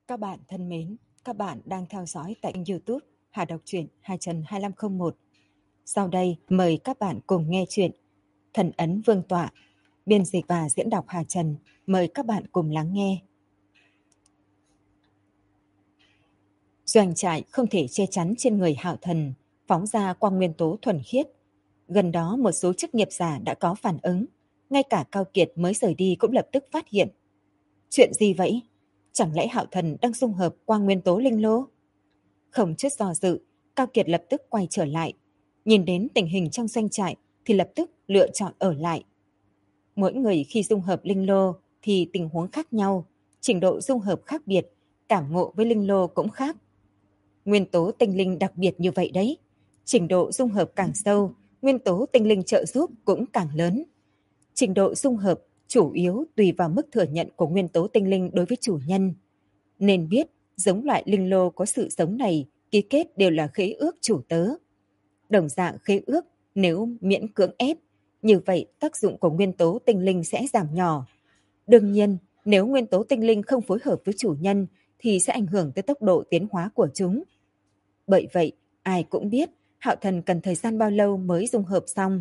Các bạn thân mến, các bạn đang theo dõi tại kênh YouTube Hà Đọc truyện 2.2501. Sau đây mời các bạn cùng nghe chuyện Thần ấn Vương tọa, biên dịch và diễn đọc Hà Trần. Mời các bạn cùng lắng nghe. Doanh trại không thể che chắn trên người Hạo Thần, phóng ra quang nguyên tố thuần khiết. Gần đó một số chức nghiệp giả đã có phản ứng, ngay cả Cao Kiệt mới rời đi cũng lập tức phát hiện. Chuyện gì vậy? Chẳng lẽ Hạo Thần đang dung hợp quang nguyên tố linh lô? Không chút do dự, Cao Kiệt lập tức quay trở lại. Nhìn đến tình hình trong doanh trại thì lập tức lựa chọn ở lại. Mỗi người khi dung hợp linh lô thì tình huống khác nhau, trình độ dung hợp khác biệt, cảm ngộ với linh lô cũng khác. Nguyên tố tinh linh đặc biệt như vậy đấy. Trình độ dung hợp càng sâu, nguyên tố tinh linh trợ giúp cũng càng lớn. Trình độ dung hợp chủ yếu tùy vào mức thừa nhận của nguyên tố tinh linh đối với chủ nhân. Nên biết, giống loại linh lô có sự sống này ký kết đều là khế ước chủ tớ. Đồng dạng khế ước nếu miễn cưỡng ép, như vậy tác dụng của nguyên tố tinh linh sẽ giảm nhỏ. Đương nhiên, nếu nguyên tố tinh linh không phối hợp với chủ nhân thì sẽ ảnh hưởng tới tốc độ tiến hóa của chúng. Bởi vậy, ai cũng biết Hạo Thần cần thời gian bao lâu mới dung hợp xong.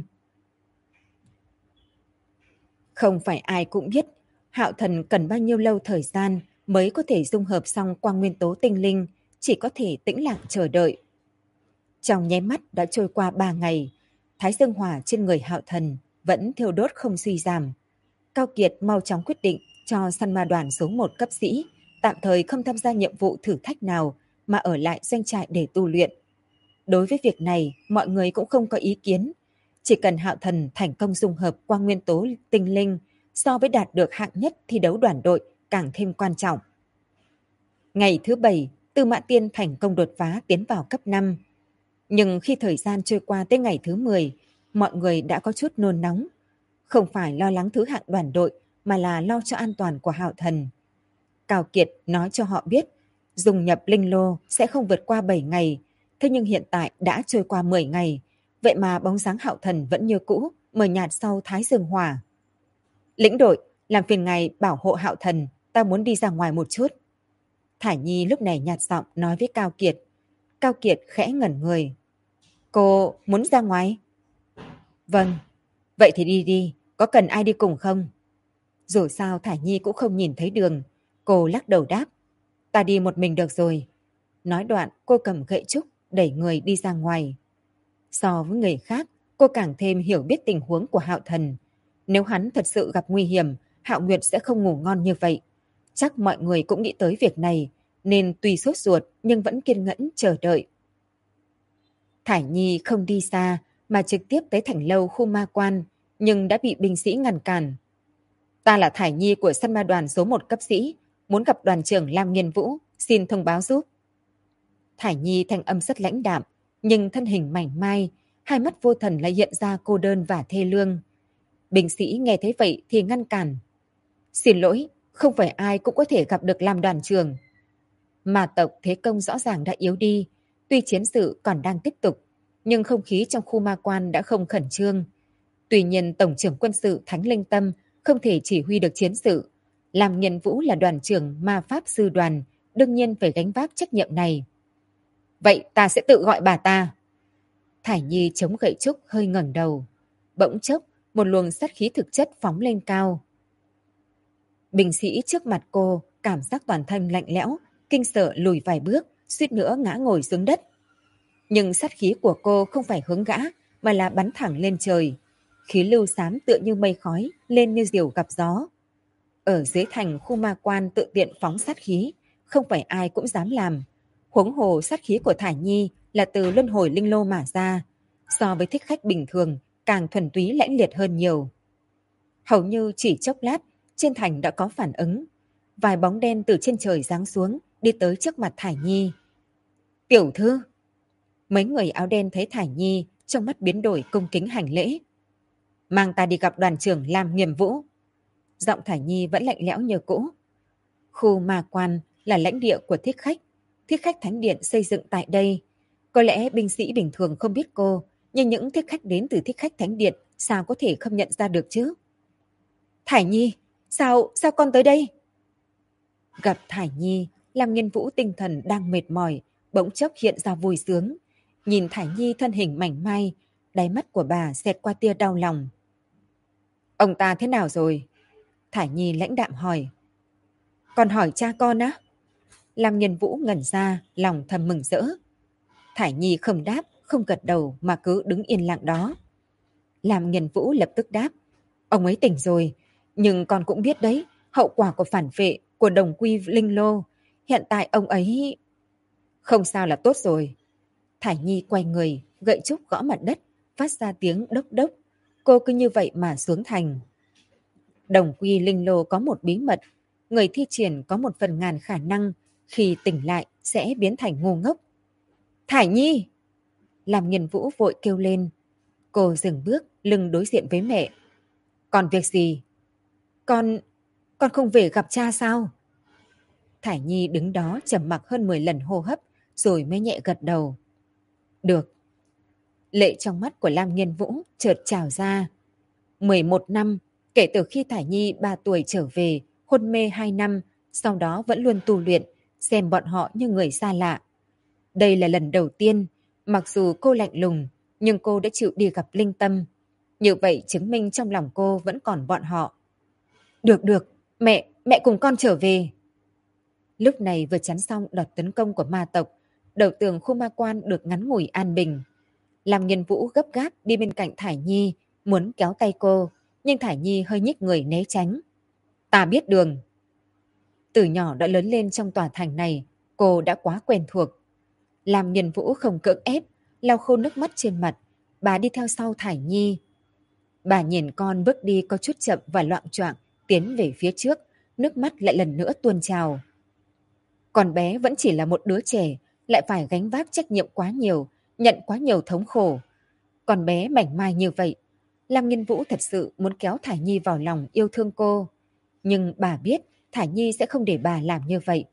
Không phải ai cũng biết Hạo Thần cần bao nhiêu lâu thời gian mới có thể dung hợp xong quang nguyên tố tinh linh, chỉ có thể tĩnh lặng chờ đợi. Trong nháy mắt đã trôi qua 3 ngày, thái dương hỏa trên người Hạo Thần vẫn thiêu đốt không suy giảm. Cao Kiệt mau chóng quyết định cho săn ma đoàn số 1 cấp sĩ tạm thời không tham gia nhiệm vụ thử thách nào mà ở lại doanh trại để tu luyện. Đối với việc này, mọi người cũng không có ý kiến. Chỉ cần Hạo Thần thành công dung hợp quang nguyên tố tinh linh, so với đạt được hạng nhất thi đấu đoàn đội càng thêm quan trọng. Ngày thứ 7, Tư Mã Tiên thành công đột phá tiến vào cấp 5. Nhưng khi thời gian trôi qua tới ngày thứ 10, mọi người đã có chút nôn nóng. Không phải lo lắng thứ hạng đoàn đội, mà là lo cho an toàn của Hạo Thần. Cao Kiệt nói cho họ biết, dùng nhập linh lô sẽ không vượt qua 7 ngày, thế nhưng hiện tại đã trôi qua 10 ngày, vậy mà bóng dáng Hạo Thần vẫn như cũ, mờ nhạt sau thái dương hỏa. Lĩnh đội, làm phiền ngài bảo hộ Hạo Thần, ta muốn đi ra ngoài một chút. Thải Nhi lúc này nhạt giọng nói với Cao Kiệt. Cao Kiệt khẽ ngẩn người. Cô muốn ra ngoài? Vâng, vậy thì đi đi, có cần ai đi cùng không? Dù sao Thải Nhi cũng không nhìn thấy đường, cô lắc đầu đáp. Ta đi một mình được rồi. Nói đoạn cô cầm gậy trúc đẩy người đi ra ngoài. So với người khác, cô càng thêm hiểu biết tình huống của Hạo Thần. Nếu hắn thật sự gặp nguy hiểm, Hạo Nguyệt sẽ không ngủ ngon như vậy. Chắc mọi người cũng nghĩ tới việc này, nên tuy sốt ruột nhưng vẫn kiên nhẫn chờ đợi. Thải Nhi không đi xa, mà trực tiếp tới thành lâu khu ma quan, nhưng đã bị binh sĩ ngăn cản. Ta là Thải Nhi của săn ma đoàn số 1 cấp sĩ, muốn gặp đoàn trưởng Lam Nghiên Vũ, xin thông báo giúp. Thải Nhi thanh âm rất lãnh đạm, nhưng thân hình mảnh mai, hai mắt vô thần lại hiện ra cô đơn và thê lương. Binh sĩ nghe thấy vậy thì ngăn cản. Xin lỗi, không phải ai cũng có thể gặp được Lam đoàn trưởng. Mà tộc thế công rõ ràng đã yếu đi, tuy chiến sự còn đang tiếp tục, nhưng không khí trong khu ma quan đã không khẩn trương. Tuy nhiên Tổng trưởng quân sự Thánh Linh Tâm không thể chỉ huy được chiến sự. Lam Nghiên Vũ là đoàn trưởng ma pháp sư đoàn, đương nhiên phải gánh vác trách nhiệm này. Vậy ta sẽ tự gọi bà ta. Thải Nhi chống gậy trúc hơi ngẩng đầu. Bỗng chốc, một luồng sát khí thực chất phóng lên cao. Binh sĩ trước mặt cô cảm giác toàn thân lạnh lẽo, kinh sợ lùi vài bước, suýt nữa ngã ngồi xuống đất. Nhưng sát khí của cô không phải hướng gã, mà là bắn thẳng lên trời. Khí lưu xám tựa như mây khói, lên như diều gặp gió. Ở dưới thành khu ma quan tự tiện phóng sát khí, không phải ai cũng dám làm. Huống hồ sát khí của Thải Nhi là từ luân hồi linh lô mà ra. So với thích khách bình thường, càng thuần túy lãnh liệt hơn nhiều. Hầu như chỉ chốc lát, trên thành đã có phản ứng. Vài bóng đen từ trên trời giáng xuống, đi tới trước mặt Thải Nhi. Tiểu thư! Mấy người áo đen thấy Thải Nhi, trong mắt biến đổi cung kính hành lễ. Mang ta đi gặp đoàn trưởng Lam Nghiên Vũ. Giọng Thải Nhi vẫn lạnh lẽo như cũ. Khu ma quan là lãnh địa của thích khách thánh điện xây dựng tại đây. Có lẽ binh sĩ bình thường không biết cô, nhưng những thích khách đến từ thích khách thánh điện sao có thể không nhận ra được chứ? Thải Nhi, sao con tới đây? Gặp Thải Nhi, Lam Nghiên Vũ tinh thần đang mệt mỏi, bỗng chốc hiện ra vui sướng. Nhìn Thải Nhi thân hình mảnh mai, đáy mắt của bà xẹt qua tia đau lòng. Ông ta thế nào rồi? Thải Nhi lãnh đạm hỏi. Còn hỏi cha con á? Lam Nghiên Vũ ngẩn ra, lòng thầm mừng rỡ. Thải Nhi không đáp, không gật đầu mà cứ đứng yên lặng đó. Lam Nghiên Vũ lập tức đáp. Ông ấy tỉnh rồi, nhưng con cũng biết đấy, hậu quả của phản vệ của đồng quy linh lô. Hiện tại ông ấy... Không sao là tốt rồi. Thải Nhi quay người, gậy trúc gõ mặt đất, phát ra tiếng đốc đốc. Cô cứ như vậy mà xuống thành. Đồng quy linh lô có một bí mật. Người thi triển có 1/1000 khả năng khi tỉnh lại sẽ biến thành ngu ngốc. Thải Nhi! Lam Nghiên Vũ vội kêu lên. Cô dừng bước, lưng đối diện với mẹ. Còn việc gì? Con không về gặp cha sao? Thải Nhi đứng đó trầm mặc hơn 10 lần hô hấp, rồi mới nhẹ gật đầu. Được. Lệ trong mắt của Lam Nghiên Vũ chợt trào ra. 11 năm, kể từ khi Thải Nhi 3 tuổi trở về, hôn mê 2 năm, sau đó vẫn luôn tu luyện, xem bọn họ như người xa lạ. Đây là lần đầu tiên, mặc dù cô lạnh lùng, nhưng cô đã chịu đi gặp Linh Tâm. Như vậy chứng minh trong lòng cô vẫn còn bọn họ. Được, mẹ cùng con trở về. Lúc này vừa chắn xong đợt tấn công của ma tộc, đầu tường khu ma quan được ngắn ngủi an bình. Lam Nghiên Vũ gấp gáp đi bên cạnh Thải Nhi, muốn kéo tay cô, nhưng Thải Nhi hơi nhích người né tránh. Ta biết đường. Từ nhỏ đã lớn lên trong tòa thành này, cô đã quá quen thuộc. Lam Nghiên Vũ không cưỡng ép, lau khô nước mắt trên mặt, bà đi theo sau Thải Nhi. Bà nhìn con bước đi có chút chậm và loạng choạng, tiến về phía trước, nước mắt lại lần nữa tuôn trào. Con bé vẫn chỉ là một đứa trẻ, lại phải gánh vác trách nhiệm quá nhiều, nhận quá nhiều thống khổ. Con bé mảnh mai như vậy, Lam Nghiên Vũ thật sự muốn kéo Thải Nhi vào lòng yêu thương cô. Nhưng bà biết Thải Nhi sẽ không để bà làm như vậy.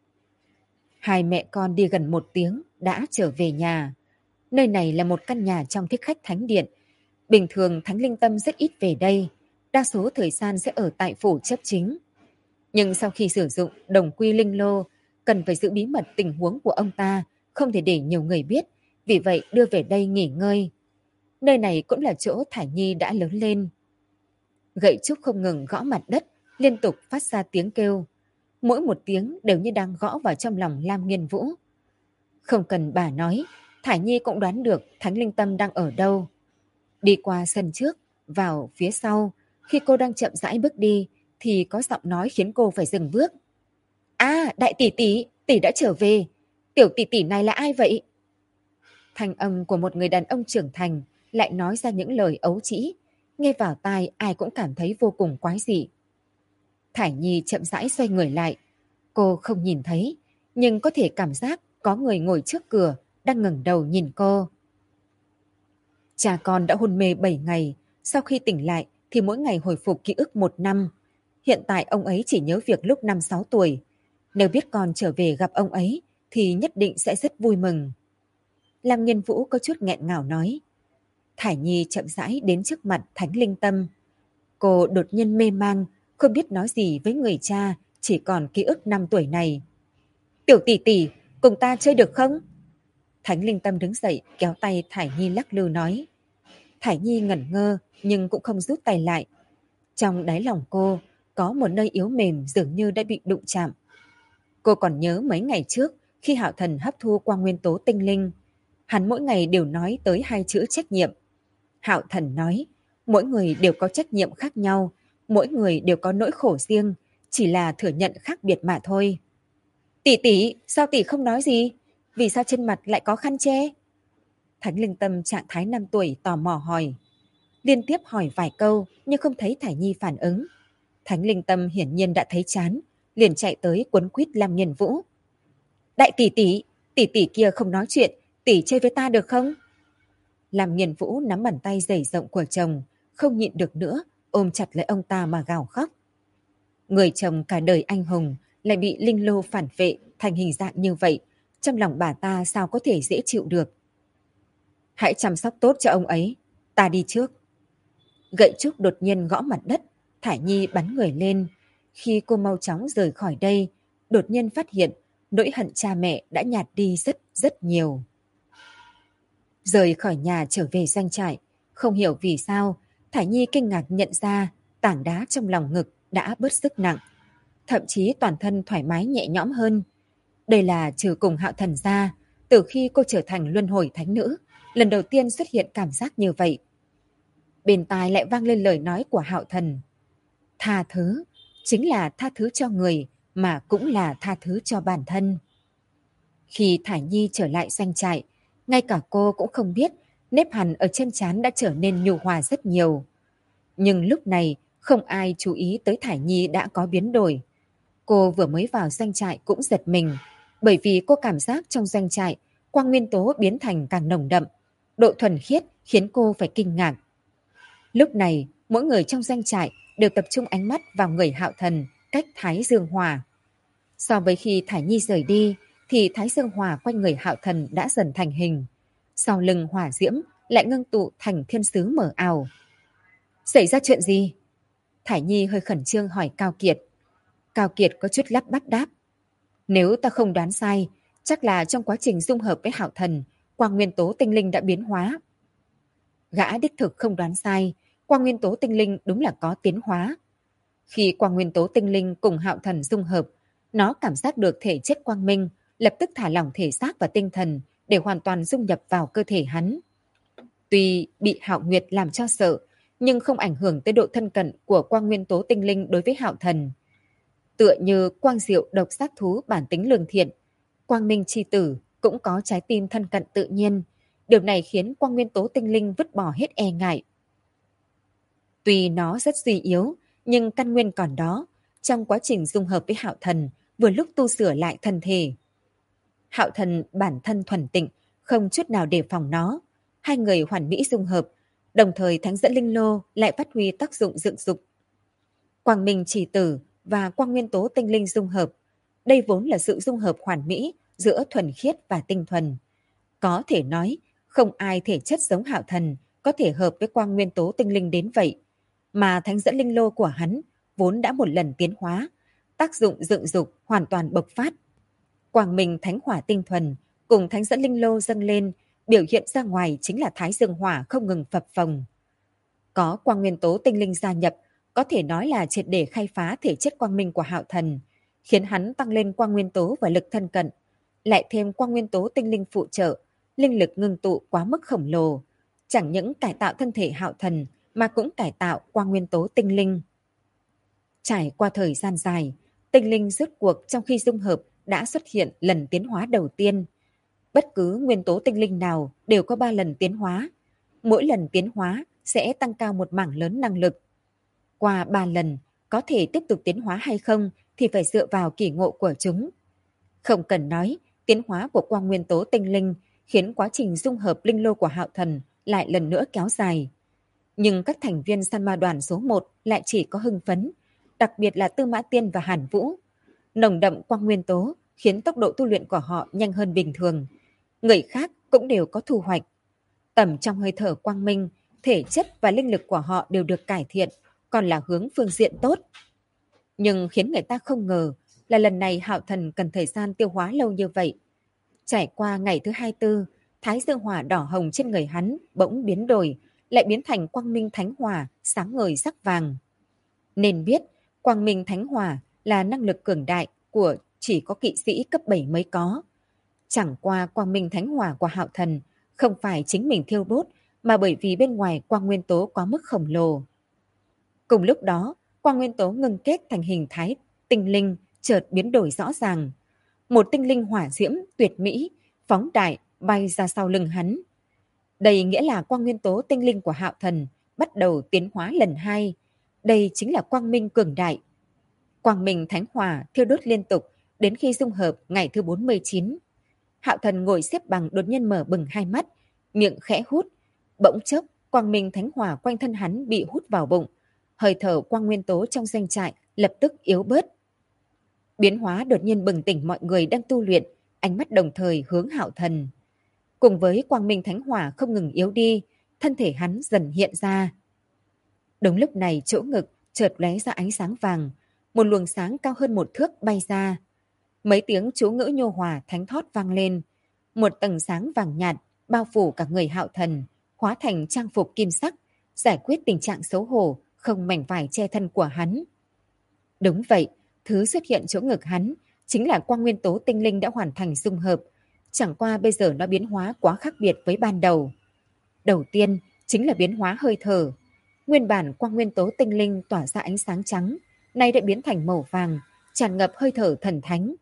Hai mẹ con đi gần 1 tiếng đã trở về nhà. Nơi này là một căn nhà trong thích khách thánh điện. Bình thường Thánh Linh Tâm rất ít về đây, đa số thời gian sẽ ở tại phủ chấp chính. Nhưng sau khi sử dụng đồng quy linh lô, cần phải giữ bí mật tình huống của ông ta, không thể để nhiều người biết, vì vậy đưa về đây nghỉ ngơi. Nơi này cũng là chỗ Thải Nhi đã lớn lên. Gậy trúc không ngừng gõ mặt đất, liên tục phát ra tiếng kêu. Mỗi một tiếng đều như đang gõ vào trong lòng Lam Nghiên Vũ. Không cần bà nói, Thải Nhi cũng đoán được Thánh Linh Tâm đang ở đâu. Đi qua sân trước, vào phía sau, khi cô đang chậm rãi bước đi, thì có giọng nói khiến cô phải dừng bước. À, đại tỷ tỷ, tỷ đã trở về. Tiểu tỷ tỷ này là ai vậy? Thanh âm của một người đàn ông trưởng thành lại nói ra những lời ấu trĩ. Nghe vào tai ai cũng cảm thấy vô cùng quái dị. Thải Nhi chậm rãi xoay người lại. Cô không nhìn thấy, nhưng có thể cảm giác có người ngồi trước cửa, đang ngẩng đầu nhìn cô. Cha con đã hôn mê 7 ngày, sau khi tỉnh lại thì mỗi ngày hồi phục ký ức 1 năm. Hiện tại ông ấy chỉ nhớ việc lúc 5-6 tuổi. Nếu biết con trở về gặp ông ấy thì nhất định sẽ rất vui mừng. Lam Nghiên Vũ có chút nghẹn ngào nói. Thải Nhi chậm rãi đến trước mặt Thánh Linh Tâm. Cô đột nhiên mê mang, không biết nói gì với người cha chỉ còn ký ức 5 tuổi này. Tiểu tỷ tỷ, cùng ta chơi được không? Thánh Linh Tâm đứng dậy kéo tay Thải Nhi lắc lư nói. Thải Nhi ngẩn ngơ nhưng cũng không rút tay lại. Trong đáy lòng cô có một nơi yếu mềm dường như đã bị đụng chạm. Cô còn nhớ mấy ngày trước khi Hạo Thần hấp thu qua nguyên tố tinh linh. Hắn mỗi ngày đều nói tới 2 chữ trách nhiệm. Hạo Thần nói, mỗi người đều có trách nhiệm khác nhau, mỗi người đều có nỗi khổ riêng, chỉ là thừa nhận khác biệt mà thôi. Tỷ tỷ, sao tỷ không nói gì? Vì sao trên mặt lại có khăn che? Thánh Linh Tâm trạng thái 5 tuổi tò mò hỏi. Liên tiếp hỏi vài câu nhưng không thấy Thải Nhi phản ứng. Thánh Linh Tâm hiển nhiên đã thấy chán, liền chạy tới quấn quýt Lam Nghiên Vũ. Đại tỷ tỷ, tỷ tỷ kia không nói chuyện, tỷ chơi với ta được không? Lam Nghiên Vũ nắm bàn tay dày rộng của chồng, không nhịn được nữa, ôm chặt lấy ông ta mà gào khóc. Người chồng cả đời anh hùng lại bị linh lô phản vệ thành hình dạng như vậy, trong lòng bà ta sao có thể dễ chịu được. Hãy chăm sóc tốt cho ông ấy, ta đi trước. Gậy trúc đột nhiên gõ mặt đất, Thải Nhi bắn người lên. Khi cô mau chóng rời khỏi đây, đột nhiên phát hiện nỗi hận cha mẹ đã nhạt đi rất rất nhiều. Rời khỏi nhà trở về doanh trại, không hiểu vì sao, Thải Nhi kinh ngạc nhận ra tảng đá trong lòng ngực đã bớt sức nặng, thậm chí toàn thân thoải mái nhẹ nhõm hơn. Đây là trừ cùng Hạo Thần ra, từ khi cô trở thành luân hồi thánh nữ, lần đầu tiên xuất hiện cảm giác như vậy. Bên tai lại vang lên lời nói của Hạo Thần. Tha thứ, chính là tha thứ cho người, mà cũng là tha thứ cho bản thân. Khi Thải Nhi trở lại doanh trại, ngay cả cô cũng không biết nếp hằn ở trên trán đã trở nên nhu hòa rất nhiều. Nhưng lúc này không ai chú ý tới Thải Nhi đã có biến đổi. Cô vừa mới vào doanh trại cũng giật mình, bởi vì cô cảm giác trong doanh trại quang nguyên tố biến thành càng nồng đậm, độ thuần khiết khiến cô phải kinh ngạc. Lúc này, mỗi người trong doanh trại đều tập trung ánh mắt vào người Hạo Thần cách Thái Dương Hỏa. So với khi Thải Nhi rời đi, thì Thái Dương Hỏa quanh người Hạo Thần đã dần thành hình. Sau lưng hỏa diễm lại ngưng tụ thành thiên sứ mờ ảo. Xảy ra chuyện gì? Thải Nhi hơi khẩn trương hỏi Cao Kiệt. Cao Kiệt có chút lắp bắp đáp. Nếu ta không đoán sai, chắc là trong quá trình dung hợp với Hạo Thần, quang nguyên tố tinh linh đã biến hóa. Gã đích thực không đoán sai, quang nguyên tố tinh linh đúng là có tiến hóa. Khi quang nguyên tố tinh linh cùng Hạo Thần dung hợp, nó cảm giác được thể chất quang minh, lập tức thả lỏng thể xác và tinh thần để hoàn toàn dung nhập vào cơ thể hắn. Tuy bị Hạo Nguyệt làm cho sợ, nhưng không ảnh hưởng tới độ thân cận của quang nguyên tố tinh linh đối với Hạo Thần. Tựa như quang diệu độc sát thú bản tính lương thiện, quang minh chi tử cũng có trái tim thân cận tự nhiên. Điều này khiến quang nguyên tố tinh linh vứt bỏ hết e ngại. Tuy nó rất suy yếu, nhưng căn nguyên còn đó. Trong quá trình dung hợp với Hạo Thần, vừa lúc tu sửa lại thân thể. Hạo Thần bản thân thuần tịnh, không chút nào đề phòng nó. Hai người hoàn mỹ dung hợp, đồng thời thánh dẫn linh lô lại phát huy tác dụng dựng dục. Quang minh chỉ tử và quang nguyên tố tinh linh dung hợp. Đây vốn là sự dung hợp hoàn mỹ giữa thuần khiết và tinh thuần. Có thể nói, không ai thể chất giống Hạo Thần có thể hợp với quang nguyên tố tinh linh đến vậy. Mà thánh dẫn linh lô của hắn vốn đã một lần tiến hóa, tác dụng dựng dục hoàn toàn bộc phát. Quang minh thánh hỏa tinh thuần cùng thánh dẫn linh lô dâng lên, biểu hiện ra ngoài chính là Thái Dương Hỏa không ngừng phập phồng. Có quang nguyên tố tinh linh gia nhập, có thể nói là triệt để khai phá thể chất quang minh của Hạo Thần, khiến hắn tăng lên quang nguyên tố và lực thân cận, lại thêm quang nguyên tố tinh linh phụ trợ, linh lực ngưng tụ quá mức khổng lồ, chẳng những cải tạo thân thể Hạo Thần mà cũng cải tạo quang nguyên tố tinh linh. Trải qua thời gian dài, tinh linh rốt cuộc trong khi dung hợp đã xuất hiện lần tiến hóa đầu tiên. Bất cứ nguyên tố tinh linh nào đều có 3 lần tiến hóa. Mỗi lần tiến hóa sẽ tăng cao một mảng lớn năng lực. Qua 3 lần, có thể tiếp tục tiến hóa hay không thì phải dựa vào kỳ ngộ của chúng. Không cần nói, tiến hóa của quang nguyên tố tinh linh khiến quá trình dung hợp linh lô của Hạo Thần lại lần nữa kéo dài. Nhưng các thành viên săn ma đoàn số 1 lại chỉ có hưng phấn, đặc biệt là Tư Mã Tiên và Hàn Vũ. Nồng đậm quang nguyên tố khiến tốc độ tu luyện của họ nhanh hơn bình thường. Người khác cũng đều có thu hoạch. Tầm trong hơi thở quang minh, thể chất và linh lực của họ đều được cải thiện, còn là hướng phương diện tốt. Nhưng khiến người ta không ngờ là lần này Hạo Thần cần thời gian tiêu hóa lâu như vậy. Trải qua ngày thứ 24, Thái Dương Hỏa đỏ hồng trên người hắn bỗng biến đổi, lại biến thành quang minh thánh hỏa, sáng ngời sắc vàng. Nên biết, quang minh thánh hỏa là năng lực cường đại của chỉ có kỵ sĩ cấp 7 mới có. Chẳng qua quang minh thánh hỏa của Hạo Thần không phải chính mình thiêu đốt, mà bởi vì bên ngoài quang nguyên tố quá mức khổng lồ. Cùng lúc đó, quang nguyên tố ngưng kết thành hình thái tinh linh chợt biến đổi rõ ràng. Một tinh linh hỏa diễm tuyệt mỹ, phóng đại bay ra sau lưng hắn. Đây nghĩa là quang nguyên tố tinh linh của Hạo Thần bắt đầu tiến hóa lần 2. Đây chính là quang minh cường đại. Quang minh thánh hỏa thiêu đốt liên tục đến khi dung hợp ngày thứ 49. Hạo Thần ngồi xếp bằng đột nhiên mở bừng hai mắt, miệng khẽ hút. Bỗng chốc, quang minh thánh hỏa quanh thân hắn bị hút vào bụng. Hơi thở quang nguyên tố trong doanh trại lập tức yếu bớt. Biến hóa đột nhiên bừng tỉnh mọi người đang tu luyện, ánh mắt đồng thời hướng Hạo Thần. Cùng với quang minh thánh hỏa không ngừng yếu đi, thân thể hắn dần hiện ra. Đúng lúc này chỗ ngực chợt lóe ra ánh sáng vàng, một luồng sáng cao hơn 1 thước bay ra. Mấy tiếng chú ngữ nhô hòa thánh thót vang lên. Một tầng sáng vàng nhạt bao phủ cả người Hạo Thần, hóa thành trang phục kim sắc, giải quyết tình trạng xấu hổ, không mảnh vải che thân của hắn. Đúng vậy, thứ xuất hiện chỗ ngực hắn chính là quang nguyên tố tinh linh đã hoàn thành dung hợp. Chẳng qua bây giờ nó biến hóa quá khác biệt với ban đầu. Đầu tiên chính là biến hóa hơi thở. Nguyên bản quang nguyên tố tinh linh tỏa ra ánh sáng trắng, nay đã biến thành màu vàng, tràn ngập hơi thở thần thánh.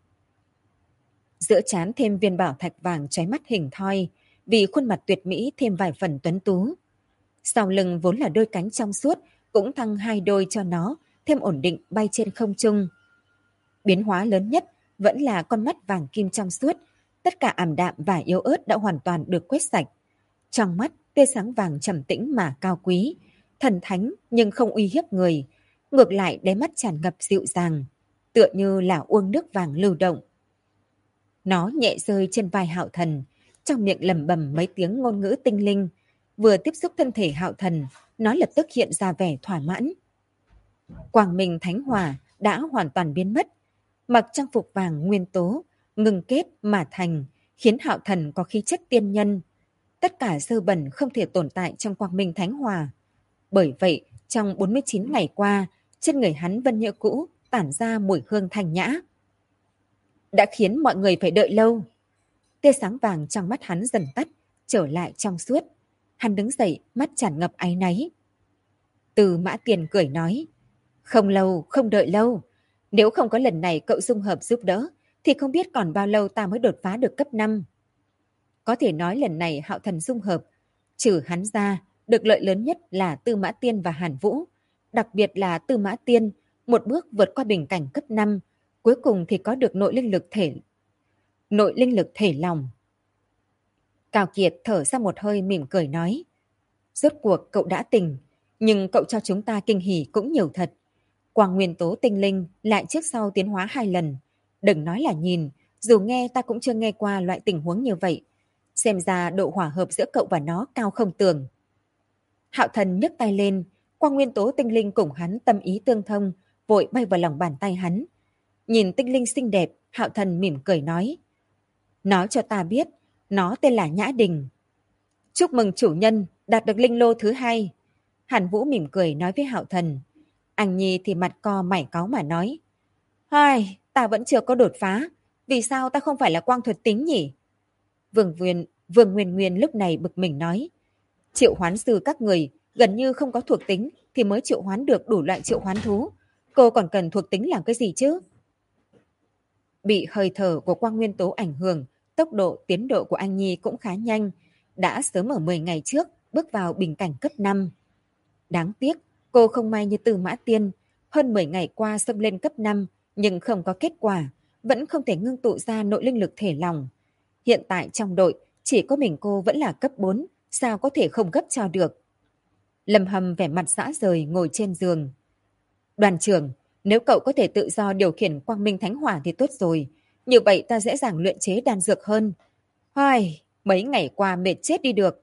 Giữa trán thêm viên bảo thạch vàng chói mắt hình thoi, vì khuôn mặt tuyệt mỹ thêm vài phần tuấn tú. Sau lưng vốn là đôi cánh trong suốt, cũng thăng 2 đôi cho nó, thêm ổn định bay trên không trung. Biến hóa lớn nhất vẫn là con mắt vàng kim trong suốt, tất cả ảm đạm và yếu ớt đã hoàn toàn được quét sạch. Trong mắt, tia sáng vàng trầm tĩnh mà cao quý, thần thánh nhưng không uy hiếp người, ngược lại đáy mắt tràn ngập dịu dàng, tựa như là uông nước vàng lưu động. Nó nhẹ rơi trên vai Hạo Thần, trong miệng lẩm bẩm mấy tiếng ngôn ngữ tinh linh. Vừa tiếp xúc thân thể Hạo Thần, nó lập tức hiện ra vẻ thỏa mãn. Quang minh thánh hỏa đã hoàn toàn biến mất, mặc trang phục vàng nguyên tố, ngừng kết mà thành, khiến Hạo Thần có khí chất tiên nhân. Tất cả dơ bẩn không thể tồn tại trong quang minh thánh hỏa. Bởi vậy, trong 49 ngày qua, trên người hắn vẫn như cũ tản ra mùi hương thanh nhã. Đã khiến mọi người phải đợi lâu. Tia sáng vàng trong mắt hắn dần tắt, trở lại trong suốt. Hắn đứng dậy, mắt tràn ngập áy náy. Từ Mã Tiền cười nói, không lâu, không đợi lâu. Nếu không có lần này cậu dung hợp giúp đỡ, thì không biết còn bao lâu ta mới đột phá được cấp 5. Có thể nói lần này Hạo Thần dung hợp, trừ hắn ra, được lợi lớn nhất là Tư Mã Tiên và Hàn Vũ. Đặc biệt là Tư Mã Tiên, một bước vượt qua bình cảnh cấp 5, cuối cùng thì có được nội linh lực thể lòng. Cao Kiệt thở ra một hơi mỉm cười nói, rốt cuộc cậu đã tỉnh, nhưng cậu cho chúng ta kinh hỉ cũng nhiều thật. Quang nguyên tố tinh linh lại trước sau tiến hóa 2 lần. Đừng nói là nhìn, dù nghe ta cũng chưa nghe qua loại tình huống như vậy. Xem ra độ hòa hợp giữa cậu và nó cao không tưởng. Hạo Thần nhấc tay lên, quang nguyên tố tinh linh cùng hắn tâm ý tương thông, vội bay vào lòng bàn tay hắn. Nhìn tinh linh xinh đẹp, Hạo Thần mỉm cười nói, nói cho ta biết, nó tên là Nhã Đình. Chúc mừng chủ nhân đạt được linh lô thứ 2. Hàn Vũ mỉm cười nói với Hạo Thần. Anh Nhi thì mặt co mày cáu mà nói, hai, ta vẫn chưa có đột phá, vì sao ta không phải là quang thuật tính nhỉ? Vương Nguyên Nguyên lúc này bực mình nói, triệu hoán sư các người gần như không có thuộc tính thì mới triệu hoán được đủ loại triệu hoán thú. Cô còn cần thuộc tính làm cái gì chứ? Bị hơi thở của quang nguyên tố ảnh hưởng, tốc độ tiến độ của anh Nhi cũng khá nhanh, đã sớm ở 10 ngày trước bước vào bình cảnh cấp 5. Đáng tiếc, cô không may như Tư Mã Tiên, hơn 10 ngày qua xông lên cấp 5 nhưng không có kết quả, vẫn không thể ngưng tụ ra nội linh lực thể lòng. Hiện tại trong đội, chỉ có mình cô vẫn là cấp 4, sao có thể không gấp cho được. Lâm Hâm vẻ mặt rã rời ngồi trên giường. Đoàn trưởng, nếu cậu có thể tự do điều khiển quang minh thánh hỏa thì tốt rồi, như vậy ta dễ dàng luyện chế đan dược hơn. Hoài, mấy ngày qua mệt chết đi được.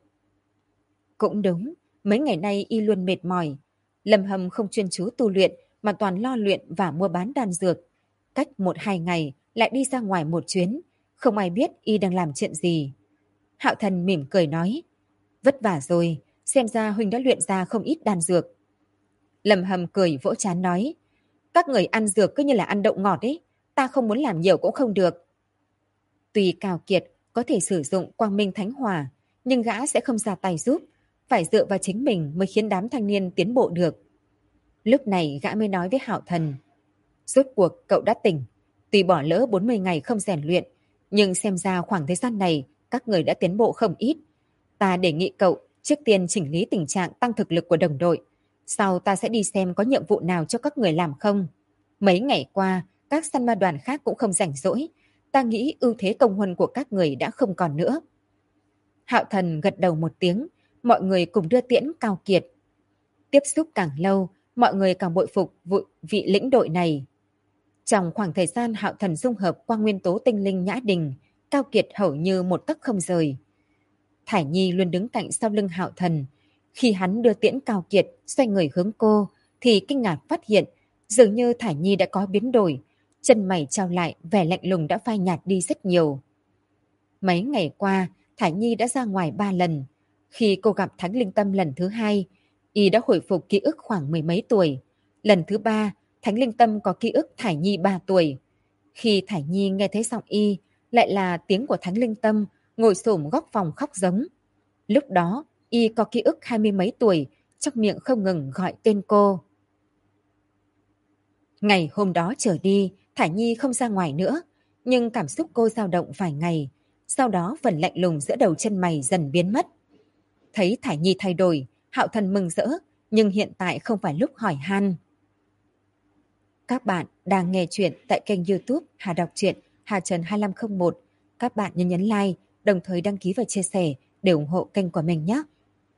Cũng đúng, mấy ngày nay y luôn mệt mỏi. Lâm Hâm không chuyên chú tu luyện mà toàn lo luyện và mua bán đan dược. Cách 1-2 ngày lại đi ra ngoài một chuyến, không ai biết y đang làm chuyện gì. Hạo Thần mỉm cười nói, vất vả rồi, xem ra huynh đã luyện ra không ít đan dược. Lâm Hâm cười vỗ trán nói, các người ăn dược cứ như là ăn đậu ngọt ấy, ta không muốn làm nhiều cũng không được. Tuy Cao Kiệt có thể sử dụng quang minh thánh hỏa, nhưng gã sẽ không ra tay giúp, phải dựa vào chính mình mới khiến đám thanh niên tiến bộ được. Lúc này gã mới nói với Hạo Thần, rốt cuộc cậu đã tỉnh, tuy bỏ lỡ 40 ngày không rèn luyện, nhưng xem ra khoảng thời gian này các người đã tiến bộ không ít. Ta đề nghị cậu trước tiên chỉnh lý tình trạng tăng thực lực của đồng đội, sau ta sẽ đi xem có nhiệm vụ nào cho các người làm không. Mấy ngày qua, các săn ma đoàn khác cũng không rảnh rỗi, ta nghĩ ưu thế công huân của các người đã không còn nữa. Hạo Thần gật đầu một tiếng, mọi người cùng đưa tiễn Cao Kiệt. Tiếp xúc càng lâu, mọi người càng bội phục vị lĩnh đội này. Trong khoảng thời gian Hạo Thần dung hợp qua nguyên tố tinh linh Nhã Đình, Cao Kiệt hầu như một tấc không rời. Thải Nhi luôn đứng cạnh sau lưng Hạo Thần. Khi hắn đưa tiễn Cao Kiệt xoay người hướng cô, thì kinh ngạc phát hiện dường như Thải Nhi đã có biến đổi. Chân mày chau lại, vẻ lạnh lùng đã phai nhạt đi rất nhiều. Mấy ngày qua, Thải Nhi đã ra ngoài 3 lần. Khi cô gặp Thánh Linh Tâm lần thứ 2, y đã hồi phục ký ức khoảng mười mấy tuổi. Lần thứ 3, Thánh Linh Tâm có ký ức Thải Nhi 3 tuổi. Khi Thải Nhi nghe thấy giọng y, lại là tiếng của Thánh Linh Tâm ngồi xổm góc phòng khóc giống. Lúc đó, y có ký ức 20 mấy tuổi, trong miệng không ngừng gọi tên cô. Ngày hôm đó trở đi, Thải Nhi không ra ngoài nữa, nhưng cảm xúc cô dao động vài ngày. Sau đó phần lạnh lùng giữa đầu chân mày dần biến mất. Thấy Thải Nhi thay đổi, Hạo Thần mừng rỡ, nhưng hiện tại không phải lúc hỏi han. Các bạn đang nghe chuyện tại kênh YouTube Hà Đọc Truyện Hà Trần 2501. Các bạn nhấn like, đồng thời đăng ký và chia sẻ để ủng hộ kênh của mình nhé.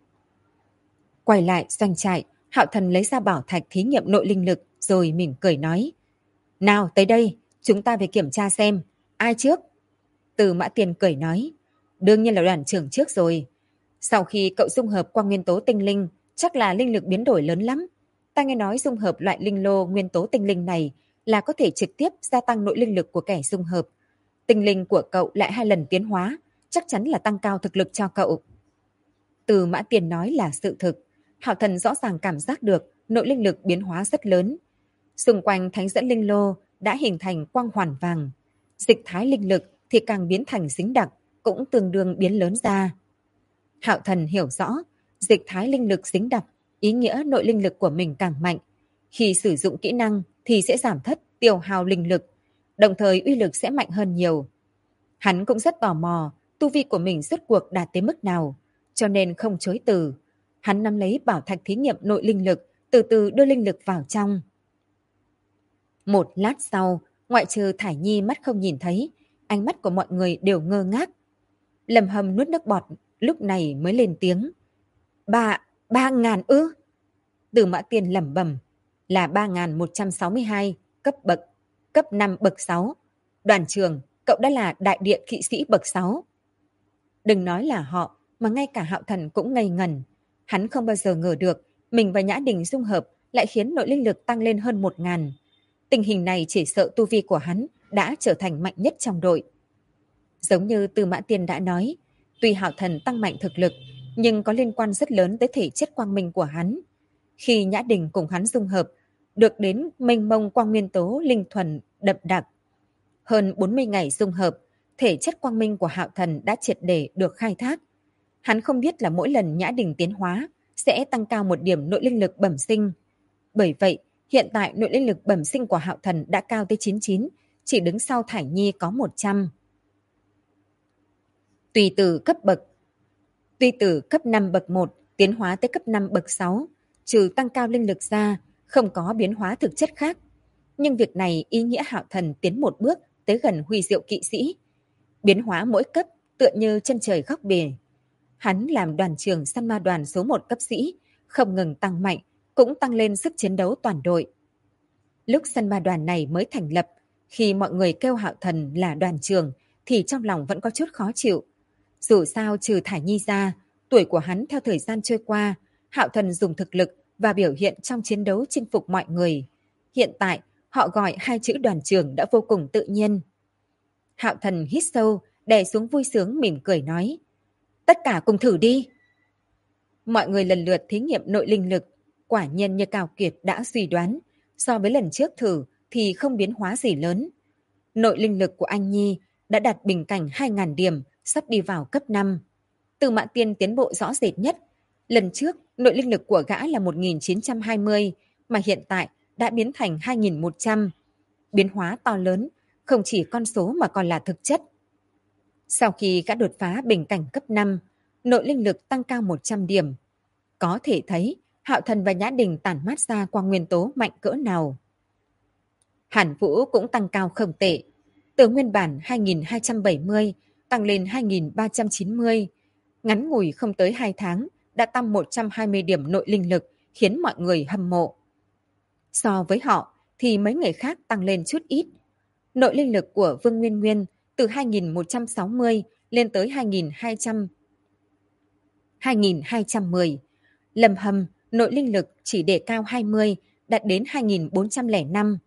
Quay lại doanh trại, Hạo Thần lấy ra bảo thạch thí nghiệm nội linh lực rồi mỉm cười nói. Nào tới đây, chúng ta về kiểm tra xem. Ai trước? Từ Mã Tiền cười nói. Đương nhiên là đoàn trưởng trước rồi. Sau khi cậu dung hợp qua nguyên tố tinh linh, chắc là linh lực biến đổi lớn lắm. Ta nghe nói dung hợp loại linh lô nguyên tố tinh linh này là có thể trực tiếp gia tăng nội linh lực của kẻ dung hợp. Tinh linh của cậu lại 2 lần tiến hóa, chắc chắn là tăng cao thực lực cho cậu. Từ Mã Tiền nói là sự thực. Hạo Thần rõ ràng cảm giác được nội linh lực biến hóa rất lớn. Xung quanh thánh dẫn linh lô đã hình thành quang hoàn vàng. Dịch thái linh lực thì càng biến thành dính đặc, cũng tương đương biến lớn ra. Hạo Thần hiểu rõ, dịch thái linh lực dính đặc, ý nghĩa nội linh lực của mình càng mạnh. Khi sử dụng kỹ năng thì sẽ giảm thất tiêu hao linh lực, đồng thời uy lực sẽ mạnh hơn nhiều. Hắn cũng rất tò mò, tu vi của mình rốt cuộc đạt tới mức nào, cho nên không chối từ. Hắn nắm lấy bảo thạch thí nghiệm nội linh lực, từ từ đưa linh lực vào trong. Một lát sau, ngoại trừ Thải Nhi mắt không nhìn thấy, ánh mắt của mọi người đều ngơ ngác. Lâm Hâm nuốt nước bọt, lúc này mới lên tiếng. 3.000 ư? Từ Mã Tiên lẩm bẩm, là 3.162 cấp bậc, cấp 5 bậc 6. Đoàn trưởng, cậu đã là đại địa kỵ sĩ bậc 6. Đừng nói là họ, mà ngay cả Hạo Thần cũng ngây ngẩn. Hắn không bao giờ ngờ được mình và Nhã Đình dung hợp lại khiến nội linh lực tăng lên hơn 1.000. Tình hình này chỉ sợ tu vi của hắn đã trở thành mạnh nhất trong đội. Giống như Tư Mã Tiên đã nói, tuy Hạo Thần tăng mạnh thực lực, nhưng có liên quan rất lớn tới thể chất quang minh của hắn. Khi Nhã Đình cùng hắn dung hợp, được đến mênh mông quang nguyên tố linh thuần đậm đặc. Hơn 40 ngày dung hợp, thể chất quang minh của Hạo Thần đã triệt để được khai thác. Hắn không biết là mỗi lần Nhã Đình tiến hóa sẽ tăng cao một điểm nội linh lực bẩm sinh. Bởi vậy, hiện tại nội linh lực bẩm sinh của Hạo Thần đã cao tới 99, chỉ đứng sau Thải Nhi có 100. Tùy từ cấp 5 bậc 1 tiến hóa tới cấp 5 bậc 6, trừ tăng cao linh lực ra, không có biến hóa thực chất khác. Nhưng việc này ý nghĩa Hạo Thần tiến một bước tới gần huy diệu kỵ sĩ. Biến hóa mỗi cấp tựa như chân trời góc bể. Hắn làm đoàn trưởng săn ma đoàn số 1 cấp sĩ, không ngừng tăng mạnh, cũng tăng lên sức chiến đấu toàn đội. Lúc săn ma đoàn này mới thành lập, khi mọi người kêu Hạo Thần là đoàn trưởng, thì trong lòng vẫn có chút khó chịu. Dù sao trừ Thải Nhi ra, tuổi của hắn theo thời gian trôi qua, Hạo Thần dùng thực lực và biểu hiện trong chiến đấu chinh phục mọi người. Hiện tại, họ gọi 2 chữ đoàn trưởng đã vô cùng tự nhiên. Hạo Thần hít sâu, đè xuống vui sướng mỉm cười nói. Tất cả cùng thử đi. Mọi người lần lượt thí nghiệm nội linh lực. Quả nhiên như Cao Kiệt đã suy đoán, so với lần trước thử thì không biến hóa gì lớn. Nội linh lực của anh Nhi đã đạt bình cảnh 2.000 điểm, sắp đi vào cấp 5. Từ Mã Tiên tiến bộ rõ rệt nhất. Lần trước, nội linh lực của gã là 1.920, mà hiện tại đã biến thành 2.100. Biến hóa to lớn, không chỉ con số mà còn là thực chất. Sau khi gã đột phá bình cảnh cấp 5, nội linh lực tăng cao 100 điểm. Có thể thấy, Hạo Thần và Nhã Đình tản mát ra quang nguyên tố mạnh cỡ nào. Hàn Vũ cũng tăng cao không tệ. Từ nguyên bản 2.270 tăng lên 2.390. Ngắn ngủi không tới 2 tháng đã tăng 120 điểm nội linh lực, khiến mọi người hâm mộ. So với họ thì mấy người khác tăng lên chút ít. Nội linh lực của Vương Nguyên Nguyên từ 2.160 lên tới 2.210. Lâm Hâm nội linh lực chỉ để cao 20, đạt đến 2.405.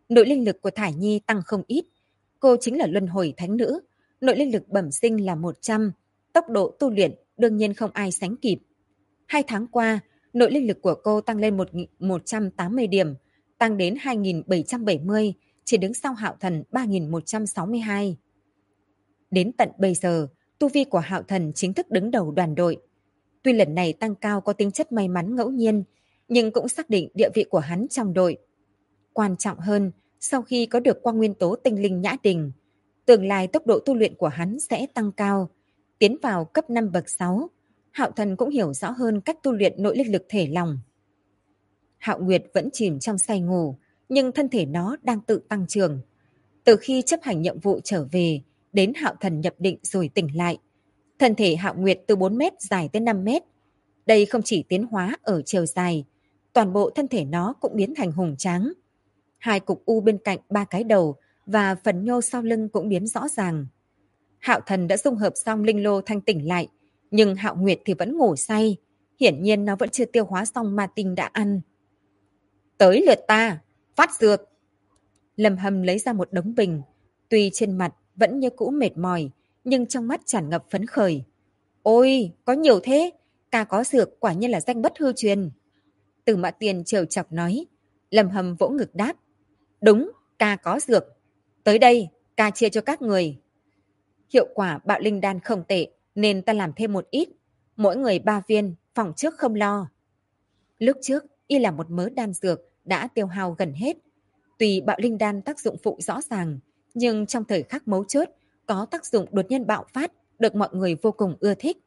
Nội linh lực của Thải Nhi tăng không ít. Cô chính là luân hồi thánh nữ. Nội linh lực bẩm sinh là 100. Tốc độ tu luyện đương nhiên không ai sánh kịp. 2 tháng qua, nội linh lực của cô tăng lên 180 điểm, tăng đến 2.770, chỉ đứng sau Hạo Thần 3.162. Đến tận bây giờ, tu vi của Hạo Thần chính thức đứng đầu đoàn đội. Tuy lần này tăng cao có tính chất may mắn ngẫu nhiên, nhưng cũng xác định địa vị của hắn trong đội. Quan trọng hơn, sau khi có được quang nguyên tố tinh linh nhã đình, tương lai tốc độ tu luyện của hắn sẽ tăng cao, tiến vào cấp 5 bậc 6. Hạo Thần cũng hiểu rõ hơn cách tu luyện nội linh lực thể lòng. Hạo Nguyệt vẫn chìm trong say ngủ, nhưng thân thể nó đang tự tăng trưởng. Từ khi chấp hành nhiệm vụ trở về, đến Hạo Thần nhập định rồi tỉnh lại. Thân thể Hạo Nguyệt từ 4 mét dài tới 5 mét. Đây không chỉ tiến hóa ở chiều dài, toàn bộ thân thể nó cũng biến thành hùng tráng. 2 cục u bên cạnh 3 cái đầu và phần nhô sau lưng cũng biến rõ ràng. Hạo Thần đã dung hợp xong linh lô thanh tỉnh lại, nhưng Hạo Nguyệt thì vẫn ngủ say. Hiển nhiên nó vẫn chưa tiêu hóa xong ma tinh đã ăn. Tới lượt ta, phát dược. Lâm Hâm lấy ra một đống bình, tuy trên mặt vẫn như cũ mệt mỏi, nhưng trong mắt tràn ngập phấn khởi. Ôi, có nhiều thế, ca có dược quả nhiên là danh bất hư truyền. Từ Mã Tiền trêu chọc nói. Lâm Hâm vỗ ngực đáp. Đúng, ca có dược. Tới đây, ca chia cho các người. Hiệu quả bạo linh đan không tệ, nên ta làm thêm một ít. Mỗi người 3 viên, phòng trước không lo. Lúc trước, y là một mớ đan dược đã tiêu hao gần hết. Tuy bạo linh đan tác dụng phụ rõ ràng, nhưng trong thời khắc mấu chốt, có tác dụng đột nhiên bạo phát, được mọi người vô cùng ưa thích.